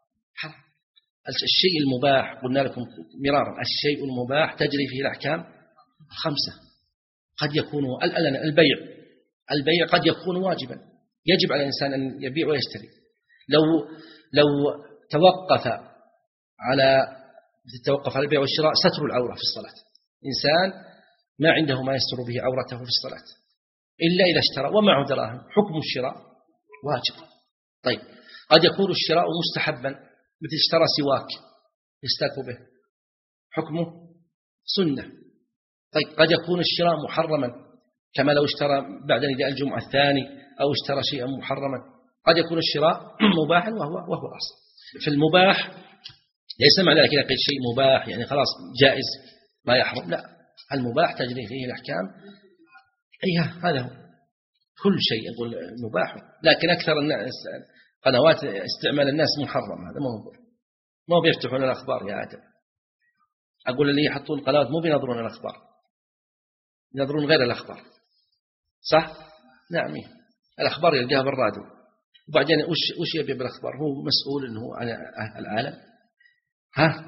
الشيء المباح قلنا لكم مرارا الشيء المباح تجري فيه الأحكام الخمسة. قد يكون البيع البيع قد يكون واجبا يجب على الإنسان أن يبيع ويشتري. لو لو توقف على توقف على البيع والشراء ستر العورة في الصلاة. إنسان ما عنده ما يستر به عورته في الصلاة إلا إذا اشترى ومعه دراهم حكم الشراء واجب. طيب قد يكون الشراء مستحبا مثل اشترى سواك يستاك به حكمه سنة. طيب قد يكون الشراء محرما كما لو اشترى بعد نداء الجمعة الثاني أو اشترى شيئا محرما. قد يكون الشراء مباحا وهو وهو الأصل. في المباح ليس معنى ذلك إذا شيء مباح يعني خلاص جائز ما يحرم، لا المباح تجري فيه الأحكام أيها هذا هو. كل شيء يقول مباح لكن أكثر الناس قنوات استعمال الناس محرم. هذا ما هو ما بيفتحون الأخبار يا آدم. أقول اللي يحطون قنوات مو بينظرون الأخبار ينظرون غير الأخبار صح؟ نعم الأخبار يلقاها بالراديو وبعدين وش وش يبي بالأخبار؟ هو مسؤول إنه عن العالم ها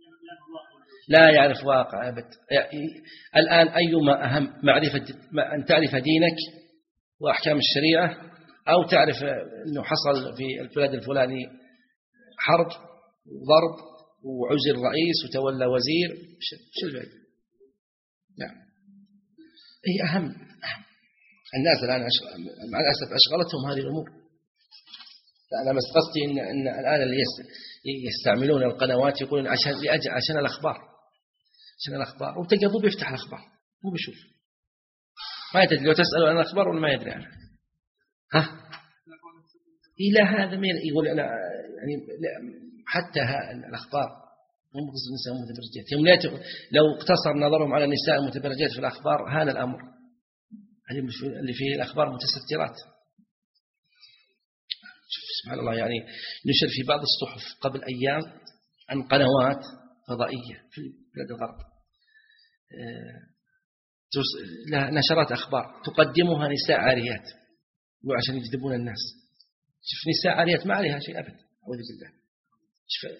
لا يعرف واقع أبد. الآن أيما أهم معرفة أن تعرف دينك وأحكام الشريعة أو تعرف أنه حصل في البلاد الفلاني حرب وضرب وعزل رئيس وتولى وزير شو الفائدة؟ نعم هي أهم. أهم الناس الآن مع الأسف أشغلتهم هذه الأمور. أنا بس قصدي إن, إن الآن اللي يستعملون القنوات يقولون عشان لأجل عشان الأخبار عشان الأخبار وتجدوا بيفتح الأخبار مو بيشوف ما يدري. لو تسألوا عن الأخبار ولا ما يدري عنها ها إلى هذا مين يقول أنا يعني حتى الأخبار مو بقصد النساء المتبرجات لو اقتصر نظرهم على النساء المتبرجات في الأخبار هذا الأمر اللي فيه الأخبار متسترات. سبحان الله يعني نشر في بعض الصحف قبل أيام عن قنوات فضائية في بلاد الغرب نشرات أخبار تقدمها نساء عاريات وعشان يجذبون الناس. شوف نساء عاريات ما عليها شيء أبدا أعوذ بالله. شوف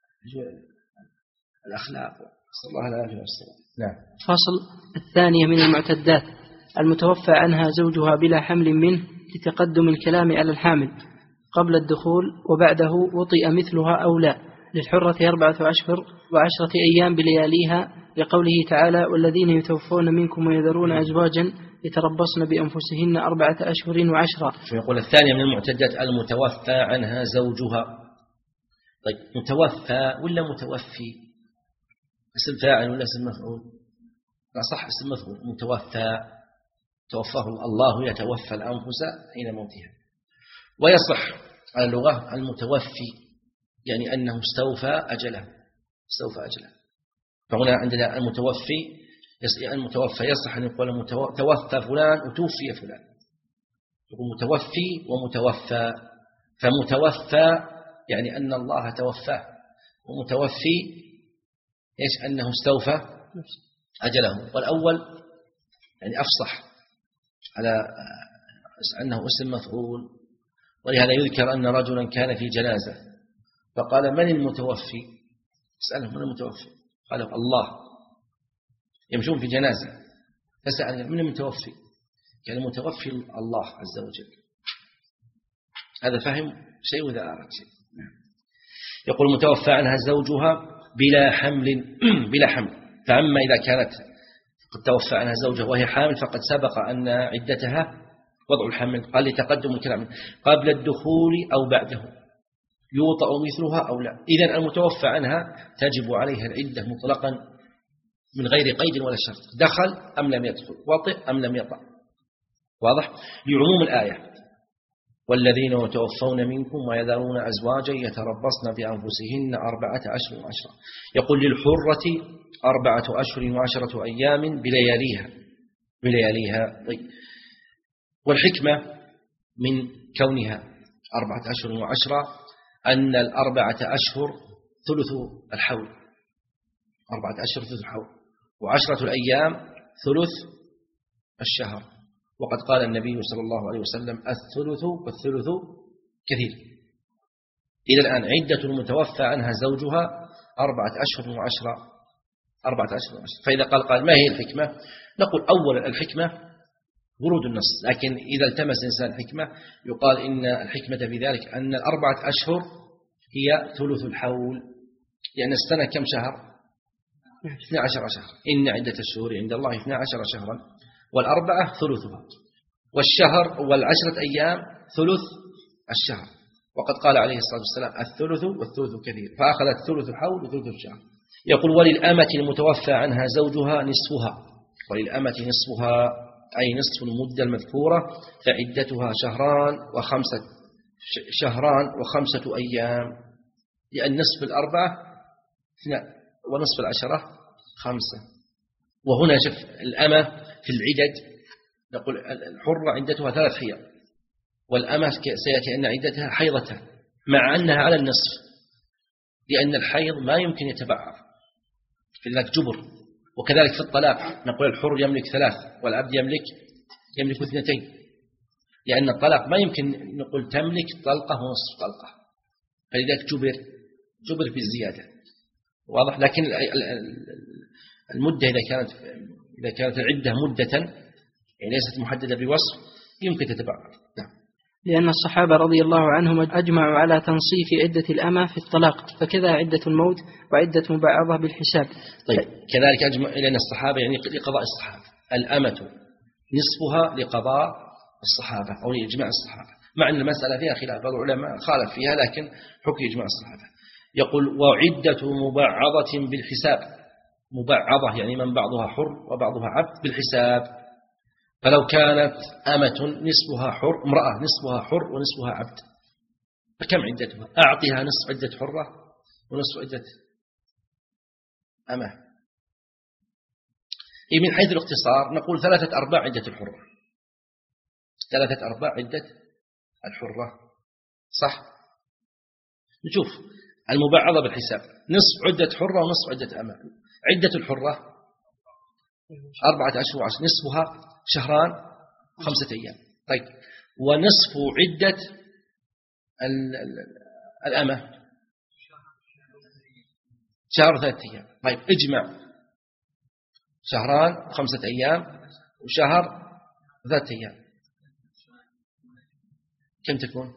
الأخلاق صلى الله عليه وسلم. نعم. فصل الثانية من المعتدات المتوفى عنها زوجها بلا حمل منه لتقدم الكلام على الحامل قبل الدخول وبعده وطئ مثلها أو لا. للحرة أربعة أشهر وعشرة أيام بلياليها لقوله تعالى والذين يتوفون منكم ويذرون أزواجا يتربصن بأنفسهن أربعة أشهر وعشرة. يقول الثانية من المعتدات المتوفى عنها زوجها. طيب متوفى ولا متوفي؟ اسم فاعل ولا اسم مفعول؟ لا صح اسم مفعول. متوفى توفاه الله يتوفى الأنفس حين موتها. ويصح على اللغة المتوفي يعني أنه استوفى أجله استوفى أجله. فهنا عندنا المتوفي المتوفى يصح أن يقول توفى فلان وتوفي فلان. يقول متوفي ومتوفى فمتوفى يعني أن الله توفاه، ومتوفي إيش أنه استوفى أجله. والأول يعني أفصح على أنه اسم مفعول، ولهذا يذكر أن رجلا كان في جنازة فقال من المتوفي؟ سأله من المتوفي؟ قال الله. يمشون في جنازة فسأل من المتوفي؟ كان المتوفي الله عز وجل. هذا فهم شيء وإذا أراد شيء. يقول متوفى عنها زوجها بلا حمل بلا حمل. فأما إذا كانت قد توفى عنها زوجها وهي حامل فقد سبق أن عدتها وضع الحمل، قال لتقدم الكلام قبل الدخول أو بعده يوطأ مثلها أو لا. إذن المتوفى عنها تجب عليها العدة مطلقا من غير قيد ولا شرط، دخل أم لم يدخل، وطئ أم لم يطأ. واضح؟ لعموم الآية والذين يتوفون منكم ويذرون أزواجا يتربصن بأنفسهن أربعة أشهر وعشرة. يقول للحرة أربعة أشهر وعشرة أيام بلياليها بلياليها. طيب. والحكمة من كونها أربعة أشهر وعشرة أن الأربعة أشهر ثلث الحول، أربعة أشهر ثلث الحول، وعشرة الأيام ثلث الشهر. وقد قال النبي صلى الله عليه وسلم الثلث والثلث كثير. إلى الآن عدة المتوفى عنها زوجها أربعة أشهر وعشرة أربعة أشهر وعشرة. فإذا قال قال ما هي الحكمة؟ نقول أولا الحكمة ورود النص، لكن إذا التمس إنسان حكمة يقال إن الحكمة في ذلك أن الأربعة أشهر هي ثلث الحول، لأن السنة كم شهر؟ اثني عشر شهر. إن عدة الشهور عند الله اثني عشر شهرا والأربعة ثلثها، والشهر والعشرة أيام ثلث الشهر. وقد قال عليه الصلاة والسلام الثلث والثلث كثير، فأخذت ثلث الحول وثلث الشهر. يقول وللأمة المتوفى عنها زوجها نصفها، وللأمة نصفها أي نصف المدة المذكورة، فعدتها شهران وخمسة شهران وخمسة أيام، لأن نصف الأربعة اثنان ونصف العشرة خمسة. وهنا شف الأمة في العدد نقول الحرة عدتها ثلاث حيض، والأمة سيأتي أن عدتها حيضتها مع أنها على النصف، لأن الحيض ما يمكن يتبعض في ذلك جبر. وكذلك في الطلاق نقول الحر يملك ثلاث والعبد يملك يملك اثنتين، لأن الطلاق ما يمكن نقول تملك طلقة ونصف طلقة، فلذلك جبر جبر بالزيادة. واضح؟ لكن المدة إذا كانت إذا كانت العدة مدة يعني ليست محددة بوصف يمكن تتبعض. نعم. لأن الصحابة رضي الله عنهم أجمعوا على تنصيف عدة الأمة في الطلاق، فكذا عدة الموت وعدة مبعضة بالحساب. طيب كذلك أجمع لأن الصحابة يعني لقضاء الصحابة، الأمة نصفها لقضاء الصحابة أو لإجماع الصحابة، مع أن المسألة فيها خلاف، بعض العلماء خالف فيها لكن حكم إجماع الصحابة. يقول وعدة مبعضة بالحساب، مبعضة يعني من بعضها حر وبعضها عبد بالحساب. فلو كانت أمة نصفها حر، امرأة نصفها حر ونصفها عبد، فكم عدتها؟ أعطيها نصف عدة حرة ونصف عدة أمة. إيه من حيث الاختصار نقول ثلاثة أرباع عدة الحرة، ثلاثة أرباع عدة الحرة، صح؟ نشوف المبعضة بالحساب نصف عدة حرة ونصف عدة أمة. عدة الحرة أربعة أشهر وعشر، نصفها شهران خمسة أيام. طيب ونصف عدة الأمة شهر ثلاثة أيام. طيب اجمع شهران خمسة أيام وشهر ثلاثة أيام كم تكون؟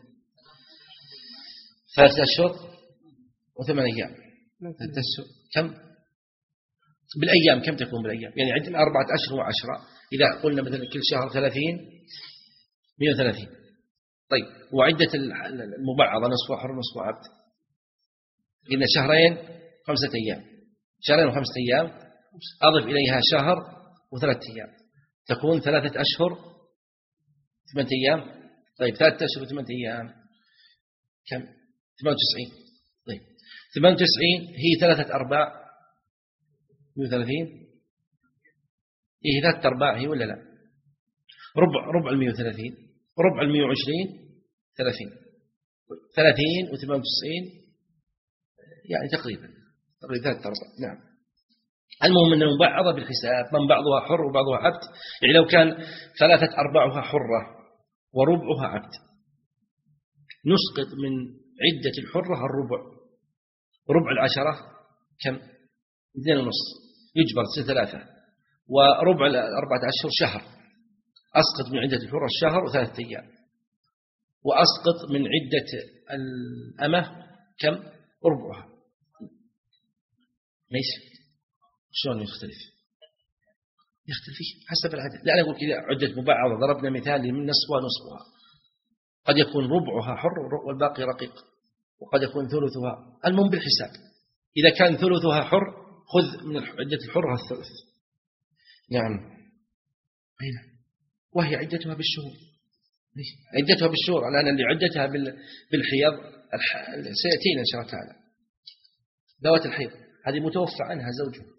ثلاثة أشهر وثمان أيام. ثلاثة أشهر كم؟ بالأيام كم تكون بالأيام؟ يعني عندنا أربعة أشهر وعشرة، إذا قلنا مثلا كل شهر ثلاثين مئة وثلاثين. طيب وعدة المبعضة نصف حر نصف عبد، قلنا شهرين خمسة أيام، شهرين وخمسة أيام أضف إليها شهر وثلاثة أيام تكون ثلاثة أشهر ثمانية أيام. طيب ثلاثة أشهر وثمانية أيام كم؟ ثمانية وتسعين. طيب ثمانية وتسعين هي ثلاثة أرباع مئة وثلاثين. إيه ثلاثة أرباع هي ولا لا؟ ربع ربع المئة وثلاثين، ربع المئة وعشرين ثلاثين. ثلاثين وثمان وتسعين يعني تقريبا تقريبا ثلاثة أرباع. نعم. المهم أنه مبعضة بالحساب، من بعضها حر وبعضها عبد. يعني لو كان ثلاثة أرباعها حرة وربعها عبد، نسقط من عدة الحرة الربع. ربع العشرة كم؟ اثنين ونص، يجبر تصير ثلاثة. وربع الأربعة أشهر شهر، أسقط من عدة الحرة الشهر وثلاثة أيام. وأسقط من عدة الأمة كم؟ ربعها. ليش؟ شلون يختلف؟ يختلف حسب العدد. لا أنا أقول كذا عدة مبعضة، ضربنا مثال من نصفها نصفها. قد يكون ربعها حر والباقي رقيق، وقد يكون ثلثها. المهم بالحساب، إذا كان ثلثها حر خذ من عدة الحرة الثلث. نعم. أين؟ وهي عدتها بالشهور. عدتها بالشهور. الآن اللي عدتها بالحيض سيأتينا إن شاء الله تعالى. ذوات الحيض هذه متوفى عنها زوجها،